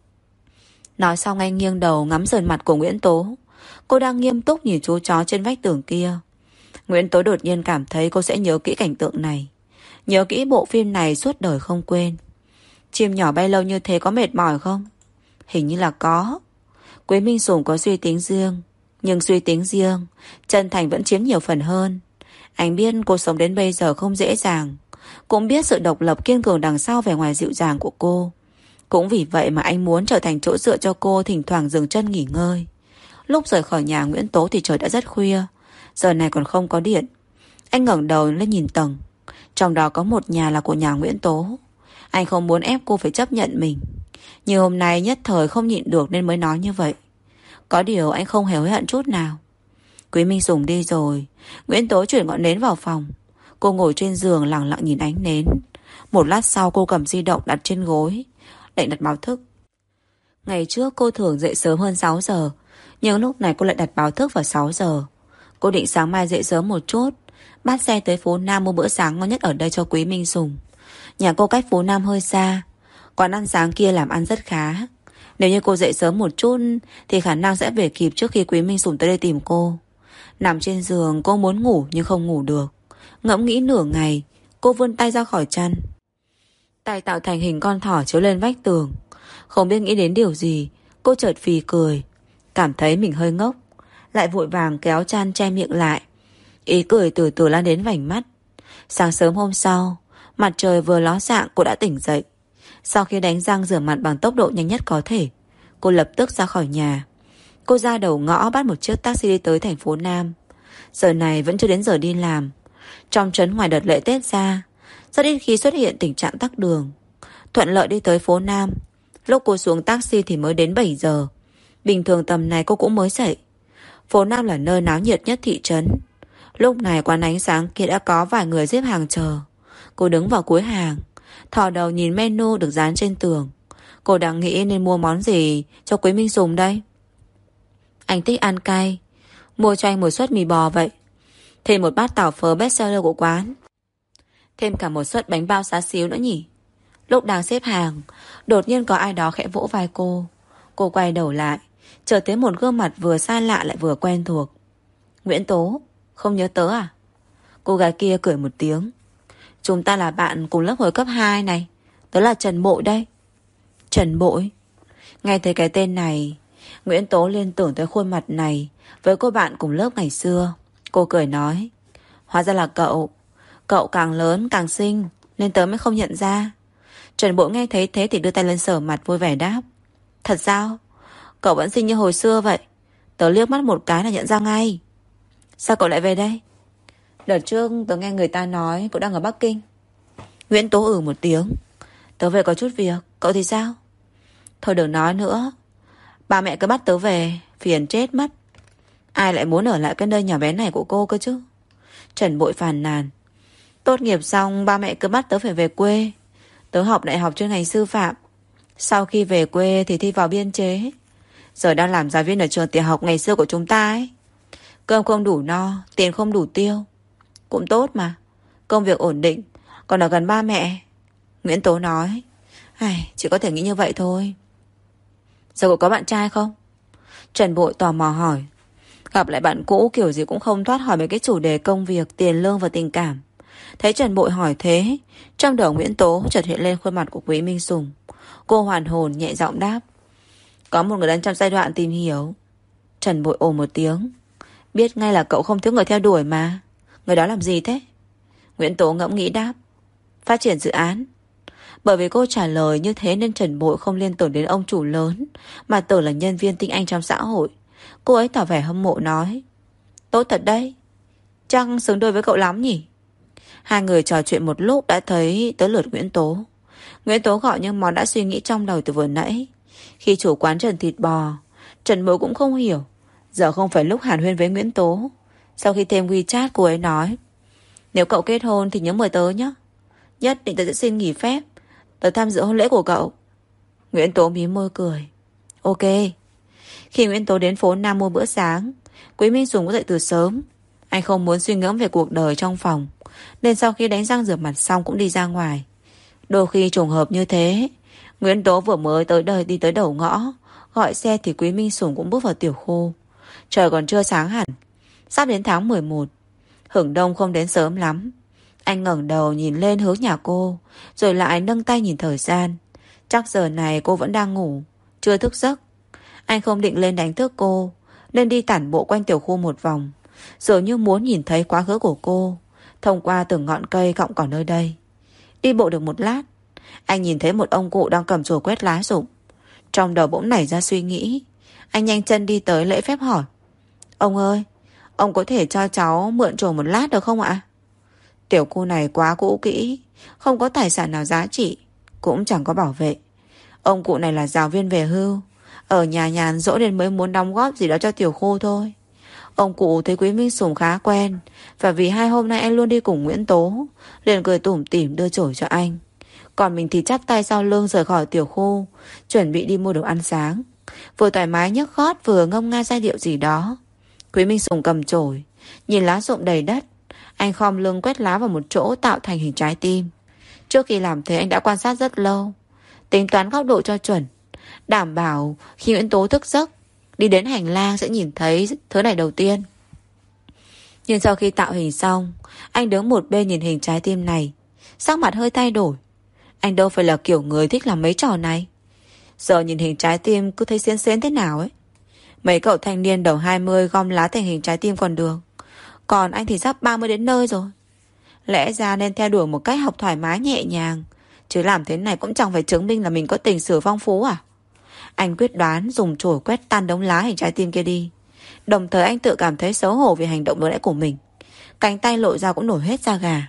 Speaker 1: Nói xong anh nghiêng đầu ngắm sườn mặt của Nguyễn Tố. Cô đang nghiêm túc nhìn chú chó trên vách tường kia. Nguyễn Tố đột nhiên cảm thấy cô sẽ nhớ kỹ cảnh tượng này. Nhớ kỹ bộ phim này suốt đời không quên. Chim nhỏ bay lâu như thế có mệt mỏi không? Hình như là có. Quý Minh Sùng có suy tính riêng. Nhưng suy tính riêng, chân thành vẫn chiếm nhiều phần hơn. Anh biết cô sống đến bây giờ không dễ dàng. Cũng biết sự độc lập kiên cường đằng sau vẻ ngoài dịu dàng của cô. Cũng vì vậy mà anh muốn trở thành chỗ dựa cho cô thỉnh thoảng dừng chân nghỉ ngơi. Lúc rời khỏi nhà Nguyễn Tố thì trời đã rất khuya. Giờ này còn không có điện. Anh ngẩng đầu lên nhìn tầng. Trong đó có một nhà là của nhà Nguyễn Tố. Anh không muốn ép cô phải chấp nhận mình. Nhưng hôm nay nhất thời không nhịn được nên mới nói như vậy. Có điều anh không hề hối hận chút nào. Quý Minh Sùng đi rồi. Nguyễn Tố chuyển ngọn nến vào phòng. Cô ngồi trên giường lặng lặng nhìn ánh nến. Một lát sau cô cầm di động đặt trên gối, định đặt báo thức. Ngày trước cô thường dậy sớm hơn 6 giờ. Nhưng lúc này cô lại đặt báo thức vào 6 giờ. Cô định sáng mai dậy sớm một chút, bắt xe tới phố Nam mua bữa sáng ngon nhất ở đây cho Quý Minh Sùng. Nhà cô cách phố Nam hơi xa. Quán ăn sáng kia làm ăn rất khá. Nếu như cô dậy sớm một chút thì khả năng sẽ về kịp trước khi Quý Minh Sùng tới đây tìm cô. Nằm trên giường cô muốn ngủ nhưng không ngủ được. Ngẫm nghĩ nửa ngày, cô vươn tay ra khỏi chăn. Tay tạo thành hình con thỏ chiếu lên vách tường. Không biết nghĩ đến điều gì, cô chợt phì cười. Cảm thấy mình hơi ngốc, lại vội vàng kéo chăn che miệng lại. Ý cười từ từ lan đến vành mắt. Sáng sớm hôm sau, mặt trời vừa ló dạng cô đã tỉnh dậy. Sau khi đánh răng rửa mặt bằng tốc độ nhanh nhất có thể, cô lập tức ra khỏi nhà. Cô ra đầu ngõ bắt một chiếc taxi đi tới thành phố Nam. Giờ này vẫn chưa đến giờ đi làm. Trong trấn ngoài đợt lễ Tết ra, rất ít khi xuất hiện tình trạng tắc đường. Thuận lợi đi tới phố Nam. Lúc cô xuống taxi thì mới đến 7 giờ. Bình thường tầm này cô cũng mới dậy. Phố Nam là nơi náo nhiệt nhất thị trấn. Lúc này quán ánh sáng kia đã có vài người xếp hàng chờ. Cô đứng vào cuối hàng, thò đầu nhìn menu được dán trên tường. Cô đang nghĩ nên mua món gì cho Quý Minh Sùng đây. Anh thích ăn cay, mua cho anh một suất mì bò vậy. Thêm một bát tảo phớ bestseller của quán. Thêm cả một suất bánh bao xá xíu nữa nhỉ. Lúc đang xếp hàng, đột nhiên có ai đó khẽ vỗ vai cô. Cô quay đầu lại, chợt thấy một gương mặt vừa xa lạ lại vừa quen thuộc. Nguyễn Tố, không nhớ tớ à? Cô gái kia cười một tiếng. Chúng ta là bạn cùng lớp hồi cấp 2 này. Tớ là Trần Bội đây. Trần Bội? Nghe thấy cái tên này, Nguyễn Tố liên tưởng tới khuôn mặt này với cô bạn cùng lớp ngày xưa. Cô cười nói. Hóa ra là cậu. Cậu càng lớn càng xinh nên tớ mới không nhận ra. Trần Bội nghe thấy thế thì đưa tay lên sờ mặt vui vẻ đáp. Thật sao? Cậu vẫn xinh như hồi xưa vậy. Tớ liếc mắt một cái là nhận ra ngay. Sao cậu lại về đây? Đợt trước tớ nghe người ta nói cậu đang ở Bắc Kinh. Nguyễn Tố một tiếng. Tớ về có chút việc. Cậu thì sao? Thôi đừng nói nữa. Ba mẹ cứ bắt tớ về, phiền chết mất. Ai lại muốn ở lại cái nơi nhỏ bé này của cô cơ chứ? Trần Bội phàn nàn. Tốt nghiệp xong ba mẹ cứ bắt tớ phải về quê. Tớ học đại học chuyên ngành sư phạm. Sau khi về quê thì thi vào biên chế. Giờ đang làm giáo viên ở trường tiểu học ngày xưa của chúng ta ấy. Cơm không đủ no, tiền không đủ tiêu. Cũng tốt mà. Công việc ổn định, còn ở gần ba mẹ. Nguyễn Tố nói. Chỉ có thể nghĩ như vậy thôi. Giờ cậu có bạn trai không? Trần Bội tò mò hỏi. Gặp lại bạn cũ kiểu gì cũng không thoát hỏi mấy cái chủ đề công việc, tiền lương và tình cảm. Thấy Trần Bội hỏi thế, trong đầu Nguyễn Tố chợt hiện lên khuôn mặt của Quý Minh Sùng. Cô hoàn hồn nhẹ giọng đáp. Có một người đang trong giai đoạn tìm hiểu. Trần Bội ồ một tiếng. Biết ngay là cậu không thiếu người theo đuổi mà. Người đó làm gì thế? Nguyễn Tố ngẫm nghĩ đáp. Phát triển dự án. Bởi vì cô trả lời như thế nên Trần Bội không liên tưởng đến ông chủ lớn, mà tưởng là nhân viên tinh anh trong xã hội. Cô ấy tỏ vẻ hâm mộ nói. Tốt thật đấy. Chắc xứng đôi với cậu lắm nhỉ? Hai người trò chuyện một lúc đã thấy tới lượt Nguyễn Tố. Nguyễn Tố gọi những món đã suy nghĩ trong đầu từ vừa nãy. Khi chủ quán trần thịt bò, Trần Bội cũng không hiểu. Giờ không phải lúc hàn huyên với Nguyễn Tố. Sau khi thêm WeChat, cô ấy nói. Nếu cậu kết hôn thì nhớ mời tớ nhé. Nhất định tớ sẽ xin nghỉ phép. Tớ tham dự hôn lễ của cậu. Nguyễn Tố mím môi cười. Ok. Khi Nguyễn Tố đến phố Nam mua bữa sáng, Quý Minh Sùng cũng dậy từ sớm. Anh không muốn suy ngẫm về cuộc đời trong phòng, nên sau khi đánh răng rửa mặt xong cũng đi ra ngoài. Đôi khi trùng hợp như thế. Nguyễn Tố vừa mới tới đời đi tới đầu ngõ, gọi xe thì Quý Minh Sùng cũng bước vào tiểu khu. Trời còn chưa sáng hẳn. Sắp đến tháng 11. Hưởng đông không đến sớm lắm. Anh ngẩng đầu nhìn lên hướng nhà cô, rồi lại nâng tay nhìn thời gian. Chắc giờ này cô vẫn đang ngủ, chưa thức giấc. Anh không định lên đánh thức cô, nên đi tản bộ quanh tiểu khu một vòng, dường như muốn nhìn thấy quá khứ của cô thông qua từng ngọn cây cọng cỏ nơi đây. Đi bộ được một lát, anh nhìn thấy một ông cụ đang cầm chổi quét lá rụng. Trong đầu bỗng nảy ra suy nghĩ. Anh nhanh chân đi tới lễ phép hỏi. Ông ơi, ông có thể cho cháu mượn chổi một lát được không ạ? Tiểu khu này quá cũ kỹ, không có tài sản nào giá trị, cũng chẳng có bảo vệ. Ông cụ này là giáo viên về hưu, ở nhà nhàn rỗi nên mới muốn đóng góp gì đó cho tiểu khu thôi. Ông cụ thấy Quý Minh Sùng khá quen, và vì 2 hôm nay anh luôn đi cùng Nguyễn Tố, liền cười tủm tỉm đưa chổi cho anh. Còn mình thì chắp tay sau lưng rời khỏi tiểu khu, chuẩn bị đi mua đồ ăn sáng. Vừa thoải mái nhấc gót vừa ngâm nga giai điệu gì đó. Quý Minh Sùng cầm chổi, nhìn lá rụng đầy đất. Anh khom lưng quét lá vào một chỗ tạo thành hình trái tim. Trước khi làm thế anh đã quan sát rất lâu, tính toán góc độ cho chuẩn, đảm bảo khi Nguyễn Tố thức giấc đi đến hành lang sẽ nhìn thấy thứ này đầu tiên. Nhưng sau khi tạo hình xong, anh đứng một bên nhìn hình trái tim này, sắc mặt hơi thay đổi. Anh đâu phải là kiểu người thích làm mấy trò này. Giờ nhìn hình trái tim cứ thấy xến thế nào ấy. Mấy cậu thanh niên đầu 20 gom lá thành hình trái tim còn được, còn anh thì sắp 30 đến nơi rồi. Lẽ ra nên theo đuổi một cách học thoải mái nhẹ nhàng, chứ làm thế này cũng chẳng phải chứng minh là mình có tình sử phong phú à. Anh quyết đoán dùng chổi quét tan đống lá hình trái tim kia đi. Đồng thời anh tự cảm thấy xấu hổ vì hành động vừa nãy của mình. Cánh tay lộ ra cũng nổi hết da gà.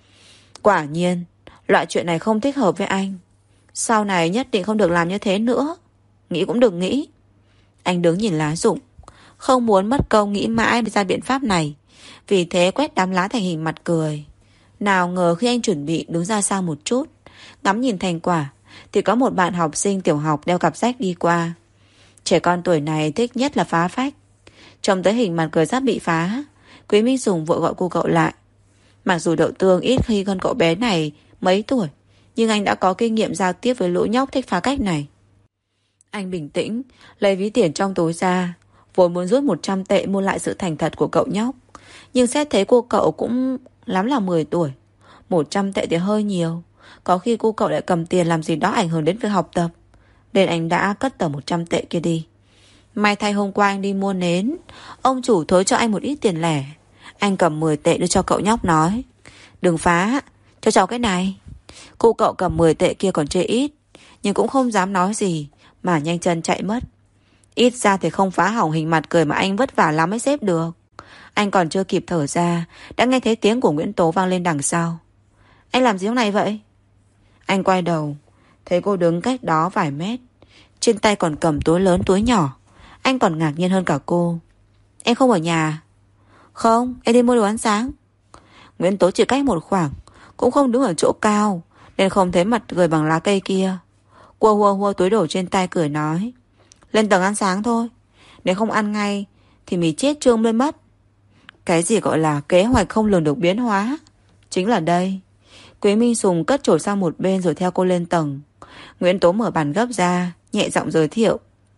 Speaker 1: Quả nhiên loại chuyện này không thích hợp với anh. Sau này nhất định không được làm như thế nữa. Nghĩ cũng đừng nghĩ. Anh đứng nhìn lá rụng, không muốn mất công nghĩ mãi ra biện pháp này, vì thế quét đám lá thành hình mặt cười. Nào ngờ khi anh chuẩn bị đứng ra xa một chút, ngắm nhìn thành quả, thì có một bạn học sinh tiểu học đeo cặp sách đi qua. Trẻ con tuổi này thích nhất là phá phách. Trông tới hình mặt cười sắp bị phá, Quý Minh Sùng vội gọi cô cậu lại. Mặc dù Đậu Tương ít khi hơn cậu bé này mấy tuổi, nhưng anh đã có kinh nghiệm giao tiếp với lũ nhóc thích phá cách này. Anh bình tĩnh lấy ví tiền trong túi ra, vốn muốn rút 100 tệ mua lại sự thành thật của cậu nhóc. Nhưng xét thấy cô cậu cũng lắm là 10 tuổi, 100 tệ thì hơi nhiều. Có khi cô cậu lại cầm tiền làm gì đó ảnh hưởng đến việc học tập, nên anh đã cất tờ 100 tệ kia đi. May thay hôm qua anh đi mua nến, ông chủ thối cho anh một ít tiền lẻ. Anh cầm 10 tệ đưa cho cậu nhóc nói, đừng phá, cho cháu cái này. Cô cậu cầm 10 tệ kia còn chê ít, nhưng cũng không dám nói gì, mà nhanh chân chạy mất. Ít ra thì không phá hỏng hình mặt cười mà anh vất vả lắm mới xếp được. Anh còn chưa kịp thở ra, đã nghe thấy tiếng của Nguyễn Tố vang lên đằng sau. Anh làm gì lúc này vậy? Anh quay đầu, thấy cô đứng cách đó vài mét, trên tay còn cầm túi lớn túi nhỏ. Anh còn ngạc nhiên hơn cả cô. Em không ở nhà? Không, em đi mua đồ ăn sáng. Nguyễn Tố chỉ cách một khoảng, cũng không đứng ở chỗ cao, nên không thấy mặt cười bằng lá cây kia. Cô hùa hùa túi đồ trên tay cười nói. Lên tầng ăn sáng thôi, nếu không ăn ngay thì mì chết trương lên mất. Cái gì gọi là kế hoạch không lường được biến hóa? Chính là đây. Quý Minh Sùng cất chổi sang một bên rồi theo cô lên tầng. Nguyễn Tố mở bàn gấp ra, nhẹ giọng giới thiệu.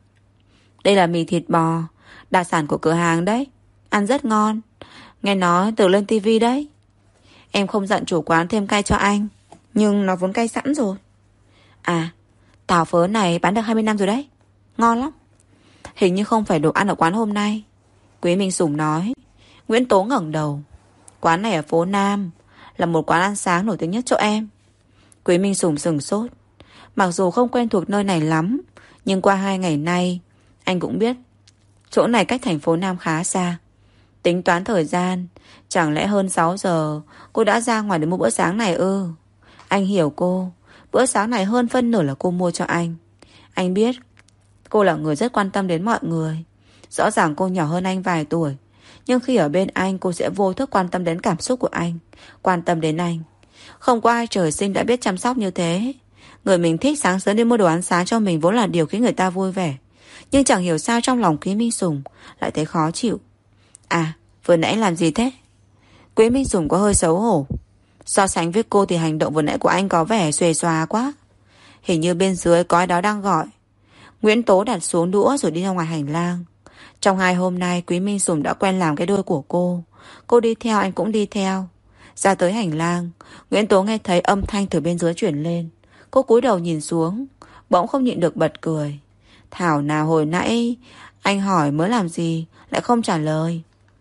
Speaker 1: Đây là mì thịt bò, đặc sản của cửa hàng đấy. Ăn rất ngon. Nghe nói từ lên tivi đấy. Em không dặn chủ quán thêm cay cho anh, nhưng nó vốn cay sẵn rồi. À, tàu phớ này bán được 20 năm rồi đấy. Ngon lắm. Hình như không phải đồ ăn ở quán hôm nay, Quý Minh Sùng nói. Nguyễn Tố ngẩng đầu. Quán này ở phố Nam, là một quán ăn sáng nổi tiếng nhất chỗ em. Quý Minh Sùng sừng sốt. Mặc dù không quen thuộc nơi này lắm, nhưng qua 2 ngày nay anh cũng biết chỗ này cách thành phố Nam khá xa. Tính toán thời gian, chẳng lẽ hơn 6 giờ cô đã ra ngoài để mua bữa sáng này ư? Anh hiểu cô. Bữa sáng này hơn phân nửa là cô mua cho anh. Anh biết cô là người rất quan tâm đến mọi người. Rõ ràng cô nhỏ hơn anh vài tuổi, nhưng khi ở bên anh cô sẽ vô thức quan tâm đến cảm xúc của anh, quan tâm đến anh. Không có ai trời sinh đã biết chăm sóc như thế. Người mình thích sáng sớm đi mua đồ ăn sáng cho mình vốn là điều khiến người ta vui vẻ. Nhưng chẳng hiểu sao trong lòng Quý Minh Sùng lại thấy khó chịu. À, vừa nãy làm gì thế? Quý Minh Sùng có hơi xấu hổ. So sánh với cô thì hành động vừa nãy của anh có vẻ xuề xòa quá. Hình như bên dưới có ai đó đang gọi. Nguyễn Tố đặt xuống đũa rồi đi ra ngoài hành lang. Trong 2 hôm nay Quý Minh Sùng đã quen làm cái đôi của cô. Cô đi theo anh cũng đi theo. Ra tới hành lang, Nguyễn Tố nghe thấy âm thanh từ bên dưới chuyển lên. Cô cúi đầu nhìn xuống, bỗng không nhịn được bật cười. Thảo nào hồi nãy anh hỏi mới làm gì lại không trả lời.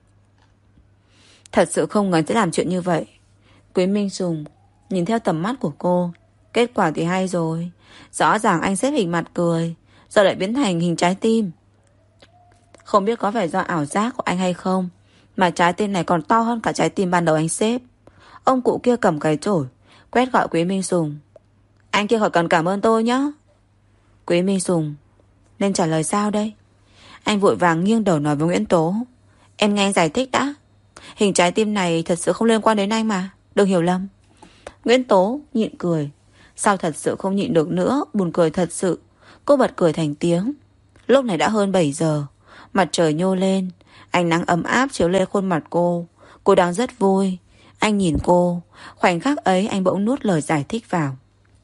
Speaker 1: Thật sự không ngờ sẽ làm chuyện như vậy. Quý Minh Sùng nhìn theo tầm mắt của cô. Kết quả thì hay rồi. Rõ ràng anh xếp hình mặt cười, giờ lại biến thành hình trái tim. Không biết có phải do ảo giác của anh hay không, mà trái tim này còn to hơn cả trái tim ban đầu anh xếp. Ông cụ kia cầm cái chổi quét gọi Quý Minh Sùng. Anh kia khỏi cần cảm ơn tôi nhé. Quý Minh Sùng nên trả lời sao đây? Anh vội vàng nghiêng đầu nói với Nguyễn Tố. Em nghe anh giải thích đã. Hình trái tim này thật sự không liên quan đến anh mà, đừng hiểu lầm. Nguyễn Tố nhịn cười. Sao thật sự không nhịn được nữa, buồn cười thật sự. Cô bật cười thành tiếng. Lúc này đã hơn 7 giờ. Mặt trời nhô lên, ánh nắng ấm áp chiếu lên khuôn mặt cô. Cô đang rất vui. Anh nhìn cô. Khoảnh khắc ấy anh bỗng nuốt lời giải thích vào.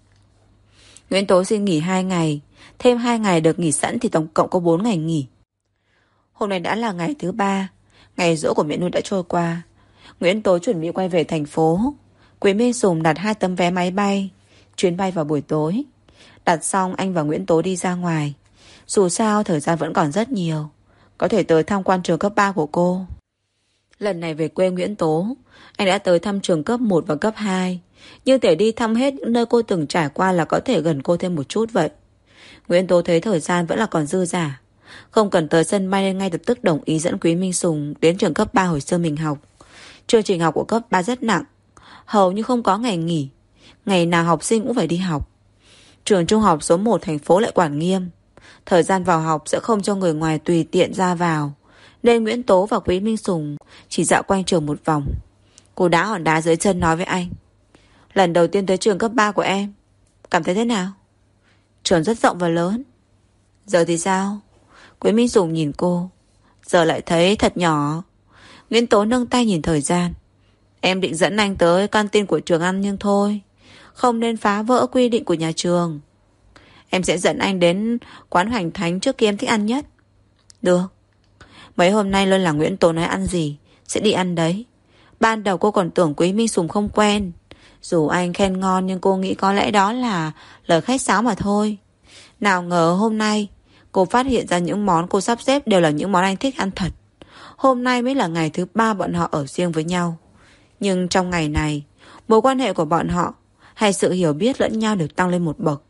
Speaker 1: Nguyễn Tố xin nghỉ 2 ngày, thêm 2 ngày được nghỉ sẵn thì tổng cộng có 4 ngày nghỉ. Hôm nay đã là ngày thứ 3. Ngày giỗ của mẹ nuôi đã trôi qua. Nguyễn Tố chuẩn bị quay về thành phố. Quý Minh Sùng đặt 2 tấm vé máy bay. Chuyến bay vào buổi tối. Đặt xong anh và Nguyễn Tố đi ra ngoài. Dù sao thời gian vẫn còn rất nhiều, có thể tới tham quan trường cấp 3 của cô. Lần này về quê Nguyễn Tố, anh đã tới thăm trường cấp 1 và cấp 2, như thể đi thăm hết những nơi cô từng trải qua là có thể gần cô thêm một chút vậy. Nguyễn Tố thấy thời gian vẫn là còn dư dả, không cần tới sân bay nên ngay lập tức đồng ý dẫn Quý Minh Sùng đến trường cấp 3 hồi xưa mình học. Chương trình học của cấp 3 rất nặng, hầu như không có ngày nghỉ, ngày nào học sinh cũng phải đi học. Trường trung học số 1 thành phố lại quản nghiêm, thời gian vào học sẽ không cho người ngoài tùy tiện ra vào, nên Nguyễn Tố và Quý Minh Sùng chỉ dạo quanh trường một vòng. Cô đá hòn đá dưới chân nói với anh. Lần đầu tiên tới trường cấp 3 của em, cảm thấy thế nào? Trường rất rộng và lớn. Giờ thì sao? Quý Minh Sùng nhìn cô. Giờ lại thấy thật nhỏ. Nguyễn Tố nâng tay nhìn thời gian. Em định dẫn anh tới canteen của trường ăn nhưng thôi, không nên phá vỡ quy định của nhà trường. Em sẽ dẫn anh đến quán hoành thánh trước kia em thích ăn nhất. Được. Mấy hôm nay luôn là Nguyễn Tố nói ăn gì sẽ đi ăn đấy. Ban đầu cô còn tưởng Quý Minh Sùng không quen. Dù anh khen ngon nhưng cô nghĩ có lẽ đó là lời khách sáo mà thôi. Nào ngờ hôm nay cô phát hiện ra những món cô sắp xếp đều là những món anh thích ăn thật. Hôm nay mới là ngày thứ 3 bọn họ ở riêng với nhau. Nhưng trong ngày này, mối quan hệ của bọn họ hay sự hiểu biết lẫn nhau được tăng lên một bậc.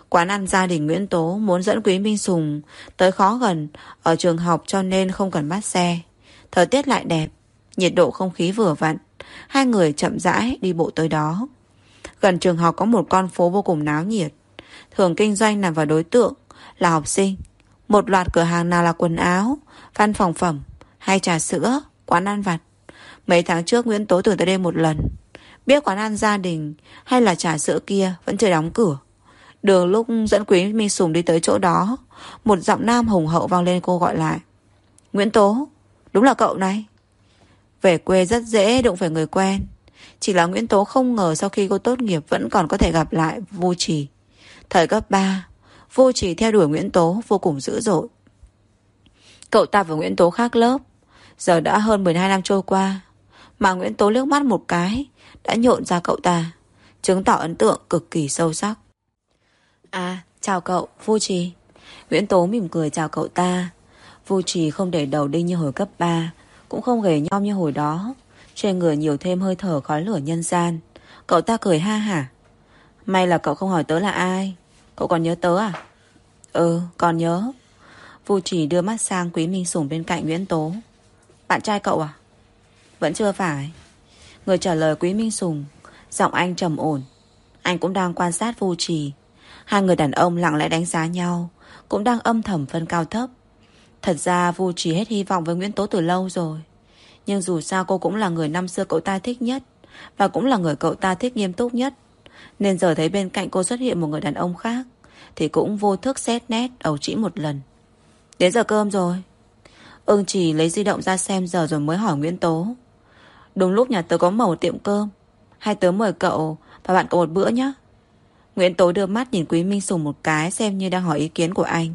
Speaker 1: Quán ăn gia đình Nguyễn Tố muốn dẫn Quý Minh Sùng tới khó gần ở trường học cho nên không cần bắt xe. Thời tiết lại đẹp, nhiệt độ không khí vừa vặn. Hai người chậm rãi đi bộ tới đó. Gần trường học có một con phố vô cùng náo nhiệt. Thường kinh doanh nằm vào đối tượng là học sinh. Một loạt cửa hàng nào là quần áo, văn phòng phẩm hay trà sữa, quán ăn vặt. Mấy tháng trước Nguyễn Tố từng tới đây một lần. Biết quán ăn gia đình hay là trà sữa kia vẫn chưa đóng cửa. Đường lúc dẫn Quý Minh Sùng đi tới chỗ đó, một giọng nam hùng hậu vang lên, cô gọi lại. Nguyễn Tố, đúng là cậu này. Về quê rất dễ đụng phải người quen. Chỉ là Nguyễn Tố không ngờ sau khi cô tốt nghiệp vẫn còn có thể gặp lại Vu Trì. Thời cấp 3, Vu Trì theo đuổi Nguyễn Tố vô cùng dữ dội. Cậu ta và Nguyễn Tố khác lớp. Giờ đã hơn 12 năm trôi qua, mà Nguyễn Tố liếc mắt một cái đã nhộn ra cậu ta, chứng tỏ ấn tượng cực kỳ sâu sắc. À, chào cậu, Vu Trì. Nguyễn Tố mỉm cười chào cậu ta. Vu Trì không để đầu đinh như hồi cấp 3, cũng không gầy nhom như hồi đó. Trên người nhiều thêm hơi thở khói lửa nhân gian. Cậu ta cười ha hả. May là cậu không hỏi tớ là ai. Cậu còn nhớ tớ à? Ừ, còn nhớ. Vu Trì đưa mắt sang Quý Minh Sùng bên cạnh Nguyễn Tố. Bạn trai cậu à? Vẫn chưa phải. Người trả lời Quý Minh Sùng. Giọng anh trầm ổn. Anh cũng đang quan sát Vu Trì. Hai người đàn ông lặng lẽ đánh giá nhau, cũng đang âm thầm phân cao thấp. Thật ra Vu Trì hết hy vọng với Nguyễn Tố từ lâu rồi. Nhưng dù sao cô cũng là người năm xưa cậu ta thích nhất, và cũng là người cậu ta thích nghiêm túc nhất. Nên giờ thấy bên cạnh cô xuất hiện một người đàn ông khác, thì cũng vô thức xét nét ẩu chỉ một lần. Đến giờ cơm rồi. Ưng Trì lấy di động ra xem giờ rồi mới hỏi Nguyễn Tố. Đúng lúc nhà tớ có mở một tiệm cơm, hay tớ mời cậu và bạn cậu một bữa nhé. Nguyễn Tố đưa mắt nhìn Quý Minh Sùng một cái, xem như đang hỏi ý kiến của anh.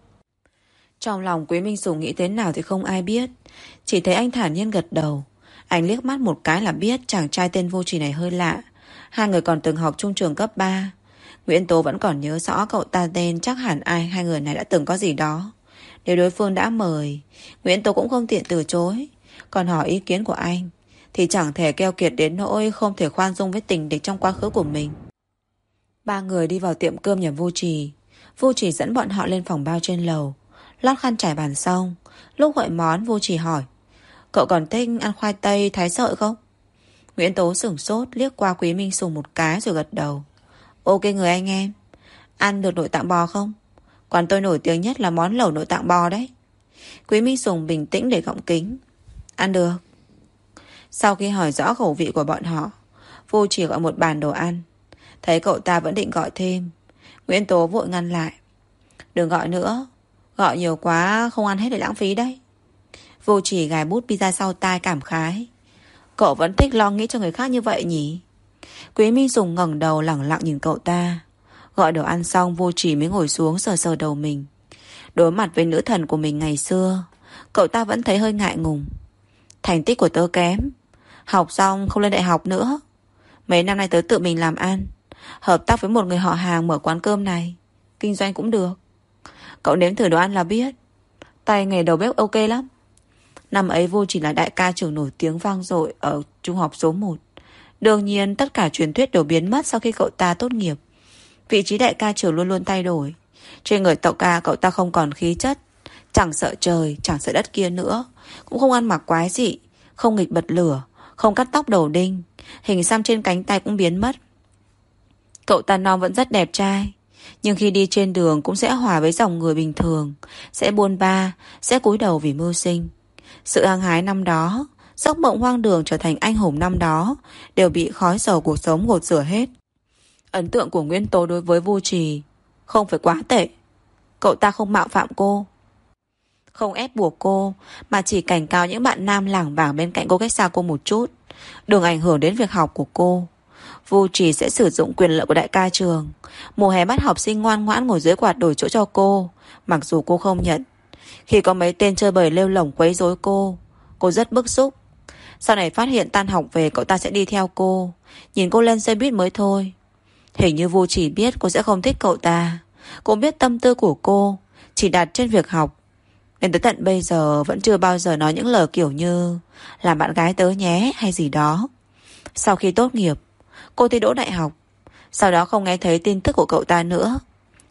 Speaker 1: Trong lòng Quý Minh Sùng nghĩ thế nào thì không ai biết. Chỉ thấy anh thản nhiên gật đầu. Anh liếc mắt một cái là biết chàng trai tên Vu Trì này hơi lạ. Hai người còn từng học chung trường cấp 3. Nguyễn Tố vẫn còn nhớ rõ cậu ta tên, chắc hẳn hai người này đã từng có gì đó. Nếu đối phương đã mời, Nguyễn Tố cũng không tiện từ chối. Còn hỏi ý kiến của anh thì chẳng thể keo kiệt đến nỗi không thể khoan dung với tình địch trong quá khứ của mình. Ba người đi vào tiệm cơm nhà Vu Trì. Vu Trì dẫn bọn họ lên phòng bao trên lầu, lót khăn trải bàn xong. Lúc gọi món, Vu Trì hỏi, cậu còn thích ăn khoai tây thái sợi không? Nguyễn Tố sửng sốt, liếc qua Quý Minh Sùng một cái rồi gật đầu. Ok người anh em. Ăn được nội tạng bò không? Quán tôi nổi tiếng nhất là món lẩu nội tạng bò đấy. Quý Minh Sùng bình tĩnh để gọng kính. Ăn được. Sau khi hỏi rõ khẩu vị của bọn họ, Vu Trì gọi một bàn đồ ăn. Thấy cậu ta vẫn định gọi thêm, Nguyễn Tố vội ngăn lại. Đừng gọi nữa, gọi nhiều quá không ăn hết để lãng phí đấy. Vu Trì gài bút pizza sau tai cảm khái. Cậu vẫn thích lo nghĩ cho người khác như vậy nhỉ? Quý Minh Sùng ngẩng đầu lẳng lặng nhìn cậu ta. Gọi đồ ăn xong, Vu Trì mới ngồi xuống sờ sờ đầu mình. Đối mặt với nữ thần của mình ngày xưa, cậu ta vẫn thấy hơi ngại ngùng. Thành tích của tớ kém, học xong không lên đại học nữa. Mấy năm nay tớ tự mình làm ăn, hợp tác với một người họ hàng mở quán cơm này, kinh doanh cũng được. Cậu nếm thử đồ ăn là biết. Tay nghề đầu bếp ok lắm. Năm ấy Vu chỉ là đại ca trưởng nổi tiếng vang dội ở trung học số 1. Đương nhiên tất cả truyền thuyết đều biến mất sau khi cậu ta tốt nghiệp. Vị trí đại ca trưởng luôn luôn thay đổi. Trên người cậu ta không còn khí chất, chẳng sợ trời, chẳng sợ đất kia nữa. Cũng không ăn mặc quái dị, không nghịch bật lửa, không cắt tóc đầu đinh. Hình xăm trên cánh tay cũng biến mất. Cậu ta non vẫn rất đẹp trai, nhưng khi đi trên đường cũng sẽ hòa với dòng người bình thường, sẽ buôn ba, sẽ cúi đầu vì mưu sinh. Sự hăng hái năm đó, giấc mộng hoang đường trở thành anh hùng năm đó, đều bị khói dầu cuộc sống gột rửa hết. Ấn tượng của Nguyễn Tố đối với Vu Trì không phải quá tệ. Cậu ta không mạo phạm cô, không ép buộc cô, mà chỉ cảnh cáo những bạn nam lảng vảng bên cạnh cô cách xa cô một chút, đừng ảnh hưởng đến việc học của cô. Vu Trì sẽ sử dụng quyền lợi của đại ca trường, mùa hè bắt học sinh ngoan ngoãn ngồi dưới quạt đổi chỗ cho cô, mặc dù cô không nhận. Khi có mấy tên chơi bời lêu lổng quấy rối cô rất bức xúc. Sau này phát hiện tan học về cậu ta sẽ đi theo cô, nhìn cô lên xe buýt mới thôi. Hình như Vu Trì biết cô sẽ không thích cậu ta, cũng biết tâm tư của cô chỉ đặt trên việc học, nên tới tận bây giờ vẫn chưa bao giờ nói những lời kiểu như làm bạn gái tớ nhé hay gì đó. Sau khi tốt nghiệp, cô thi đỗ đại học, sau đó không nghe thấy tin tức của cậu ta nữa.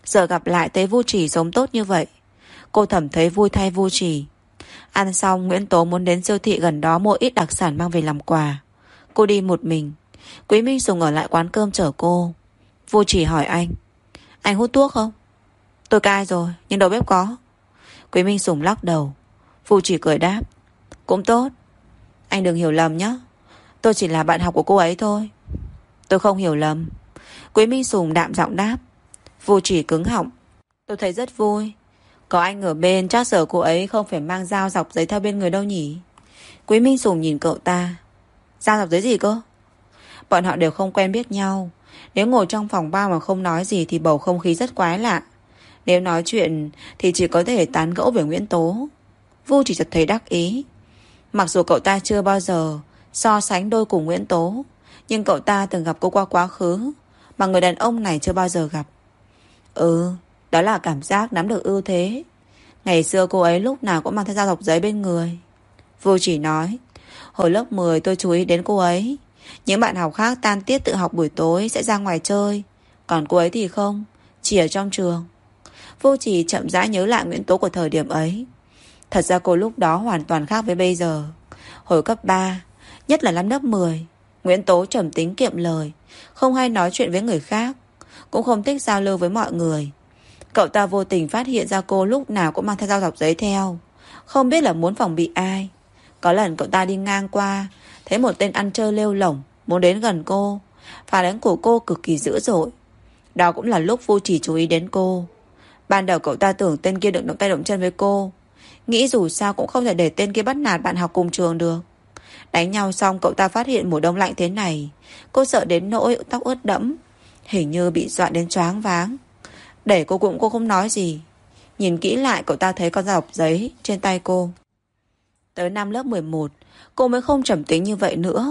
Speaker 1: Giờ gặp lại thấy Vu Chỉ sống tốt như vậy, cô thầm thấy vui thay Vu Chỉ. Ăn xong, Nguyễn Tố muốn đến siêu thị gần đó mua ít đặc sản mang về làm quà. Cô đi một mình. Quý Minh Sùng ở lại quán cơm chở cô. Vu Chỉ hỏi anh hút thuốc không? Tôi cai rồi, nhưng đầu bếp có. Quý Minh Sùng lắc đầu. Vu Chỉ cười đáp, cũng tốt. Anh đừng hiểu lầm nhé, tôi chỉ là bạn học của cô ấy thôi. Tôi không hiểu lầm. Quý Minh Sùng đạm giọng đáp. Vu Chỉ cứng họng. Tôi thấy rất vui. Có anh ở bên chắc giờ cô ấy không phải mang dao dọc giấy theo bên người đâu nhỉ. Quý Minh Sùng nhìn cậu ta. Dao dọc giấy gì cơ? Bọn họ đều không quen biết nhau. Nếu ngồi trong phòng bao mà không nói gì thì bầu không khí rất quái lạ. Nếu nói chuyện thì chỉ có thể tán gẫu về Nguyễn Tố. Vu chỉ chợt thấy đắc ý. Mặc dù cậu ta chưa bao giờ so sánh đôi cùng Nguyễn Tố, nhưng cậu ta từng gặp cô qua quá khứ mà người đàn ông này chưa bao giờ gặp. Đó là cảm giác nắm được ưu thế. Ngày xưa cô ấy lúc nào cũng mang theo dao dọc giấy bên người. Vu chỉ nói, hồi lớp 10 tôi chú ý đến cô ấy. Những bạn học khác tan tiết tự học buổi tối sẽ ra ngoài chơi, còn cô ấy thì không, chỉ ở trong trường. Vu chỉ chậm rãi nhớ lại Nguyễn Tố của thời điểm ấy. Thật ra cô lúc đó hoàn toàn khác với bây giờ. Hồi cấp 3, nhất là năm lớp 10, Nguyễn Tố trầm tính kiệm lời, không hay nói chuyện với người khác, cũng không thích giao lưu với mọi người. Cậu ta vô tình phát hiện ra cô lúc nào cũng mang theo dao dọc giấy theo, không biết là muốn phòng bị ai. Có lần cậu ta đi ngang qua, thấy một tên ăn chơi lêu lổng muốn đến gần cô. Phản ứng của cô cực kỳ dữ dội. Đó cũng là lúc Vu Chỉ chú ý đến cô. Ban đầu cậu ta tưởng tên kia đừng động tay động chân với cô, nghĩ dù sao cũng không thể để tên kia bắt nạt bạn học cùng trường được. Đánh nhau xong cậu ta phát hiện mùa đông lạnh thế này, cô sợ đến nỗi tóc ướt đẫm, hình như bị dọa đến choáng váng. Để cô không nói gì. Nhìn kỹ lại cậu ta thấy con dao dọc giấy trên tay cô. Tới năm lớp 11, cô mới không trầm tính như vậy nữa.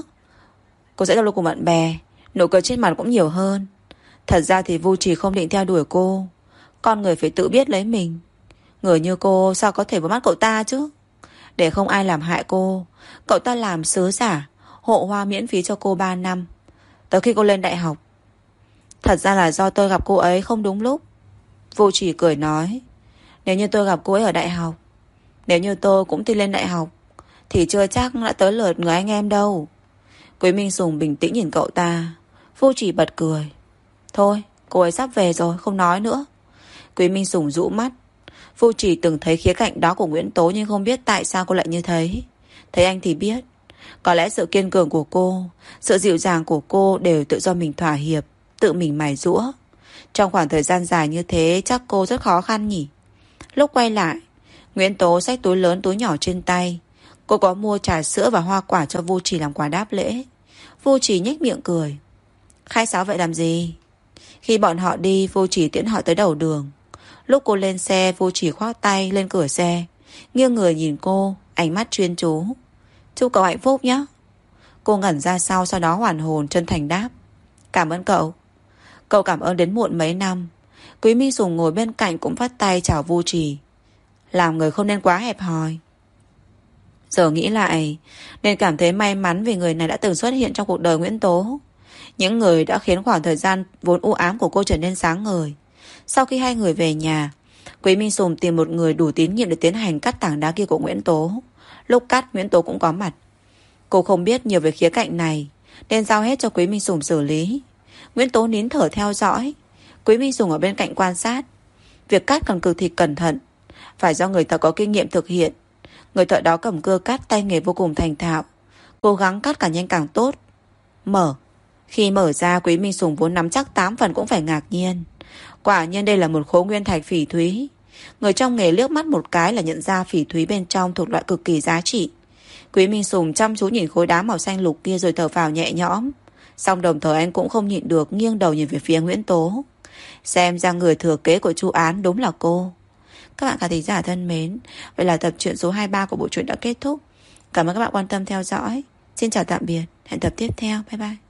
Speaker 1: Cô sẽ giao lưu cùng bạn bè, nụ cười trên mặt cũng nhiều hơn. Thật ra thì Vu Chỉ không định theo đuổi cô. Con người phải tự biết lấy mình. Người như cô sao có thể vào mắt cậu ta chứ? Để không ai làm hại cô, cậu ta làm sứ giả hộ hoa miễn phí cho cô 3 năm, tới khi cô lên đại học. Thật ra là do tôi gặp cô ấy không đúng lúc. Vu Chỉ cười nói, nếu như tôi gặp cô ấy ở đại học, nếu như tôi cũng thi lên đại học, thì chưa chắc đã tới lượt người anh em đâu. Quý Minh Sùng bình tĩnh nhìn cậu ta. Vu Chỉ bật cười. Thôi, cô ấy sắp về rồi, không nói nữa. Quý Minh Sùng rũ mắt. Vu Chỉ từng thấy khía cạnh đó của Nguyễn Tố, nhưng không biết tại sao cô lại như thế. Thấy anh thì biết. Có lẽ sự kiên cường của cô, sự dịu dàng của cô đều tự do mình thỏa hiệp, tự mình mài giũa. Trong khoảng thời gian dài như thế chắc cô rất khó khăn nhỉ. Lúc quay lại, Nguyễn Tố xách túi lớn túi nhỏ trên tay. Cô có mua trà sữa và hoa quả cho Vu Chỉ làm quà đáp lễ. Vu Chỉ nhếch miệng cười. Khai sáo vậy làm gì? Khi bọn họ đi, Vu Chỉ tiễn họ tới đầu đường. Lúc cô lên xe, Vu Chỉ khoác tay lên cửa xe, nghiêng người nhìn cô, ánh mắt chuyên chú. Chúc cậu hạnh phúc nhé. Cô ngẩn ra sau đó hoàn hồn chân thành đáp. Cảm ơn cậu. Cậu cảm ơn đến muộn mấy năm. Quý Minh Sùng ngồi bên cạnh cũng phát tay chào Vu Chỉ. Làm người không nên quá hẹp hòi. Giờ nghĩ lại, nên cảm thấy may mắn vì người này đã từng xuất hiện trong cuộc đời Nguyễn Tố. Những người đã khiến khoảng thời gian vốn u ám của cô trở nên sáng ngời. Sau khi hai người về nhà, Quý Minh Sùng tìm một người đủ tín nhiệm để tiến hành cắt tảng đá kia của Nguyễn Tố. Lúc cắt, Nguyễn Tố cũng có mặt. Cô không biết nhiều về khía cạnh này, nên giao hết cho Quý Minh Sùng xử lý. Nguyễn Tố nín thở theo dõi. Quý Minh Sùng ở bên cạnh quan sát. Việc cắt còn cực kỳ cẩn thận, phải do người thợ có kinh nghiệm thực hiện. Người thợ đó cầm cưa cắt, tay nghề vô cùng thành thạo, cố gắng cắt càng nhanh càng tốt. Khi mở ra, Quý Minh Sùng vốn nắm chắc 8 phần cũng phải ngạc nhiên. Quả nhiên đây là một khối nguyên thạch phỉ thúy. Người trong nghề liếc mắt một cái là nhận ra phỉ thúy bên trong thuộc loại cực kỳ giá trị. Quý Minh Sùng chăm chú nhìn khối đá màu xanh lục kia rồi thở phào nhẹ nhõm. Song đồng thời anh cũng không nhịn được nghiêng đầu nhìn về phía Nguyễn Tố. Xem ra người thừa kế của Chu Án đúng là cô. Các bạn khán thính giả thân mến, vậy là tập truyện số 23 của bộ truyện đã kết thúc. Cảm ơn các bạn quan tâm theo dõi. Xin chào tạm biệt, hẹn tập tiếp theo. Bye bye.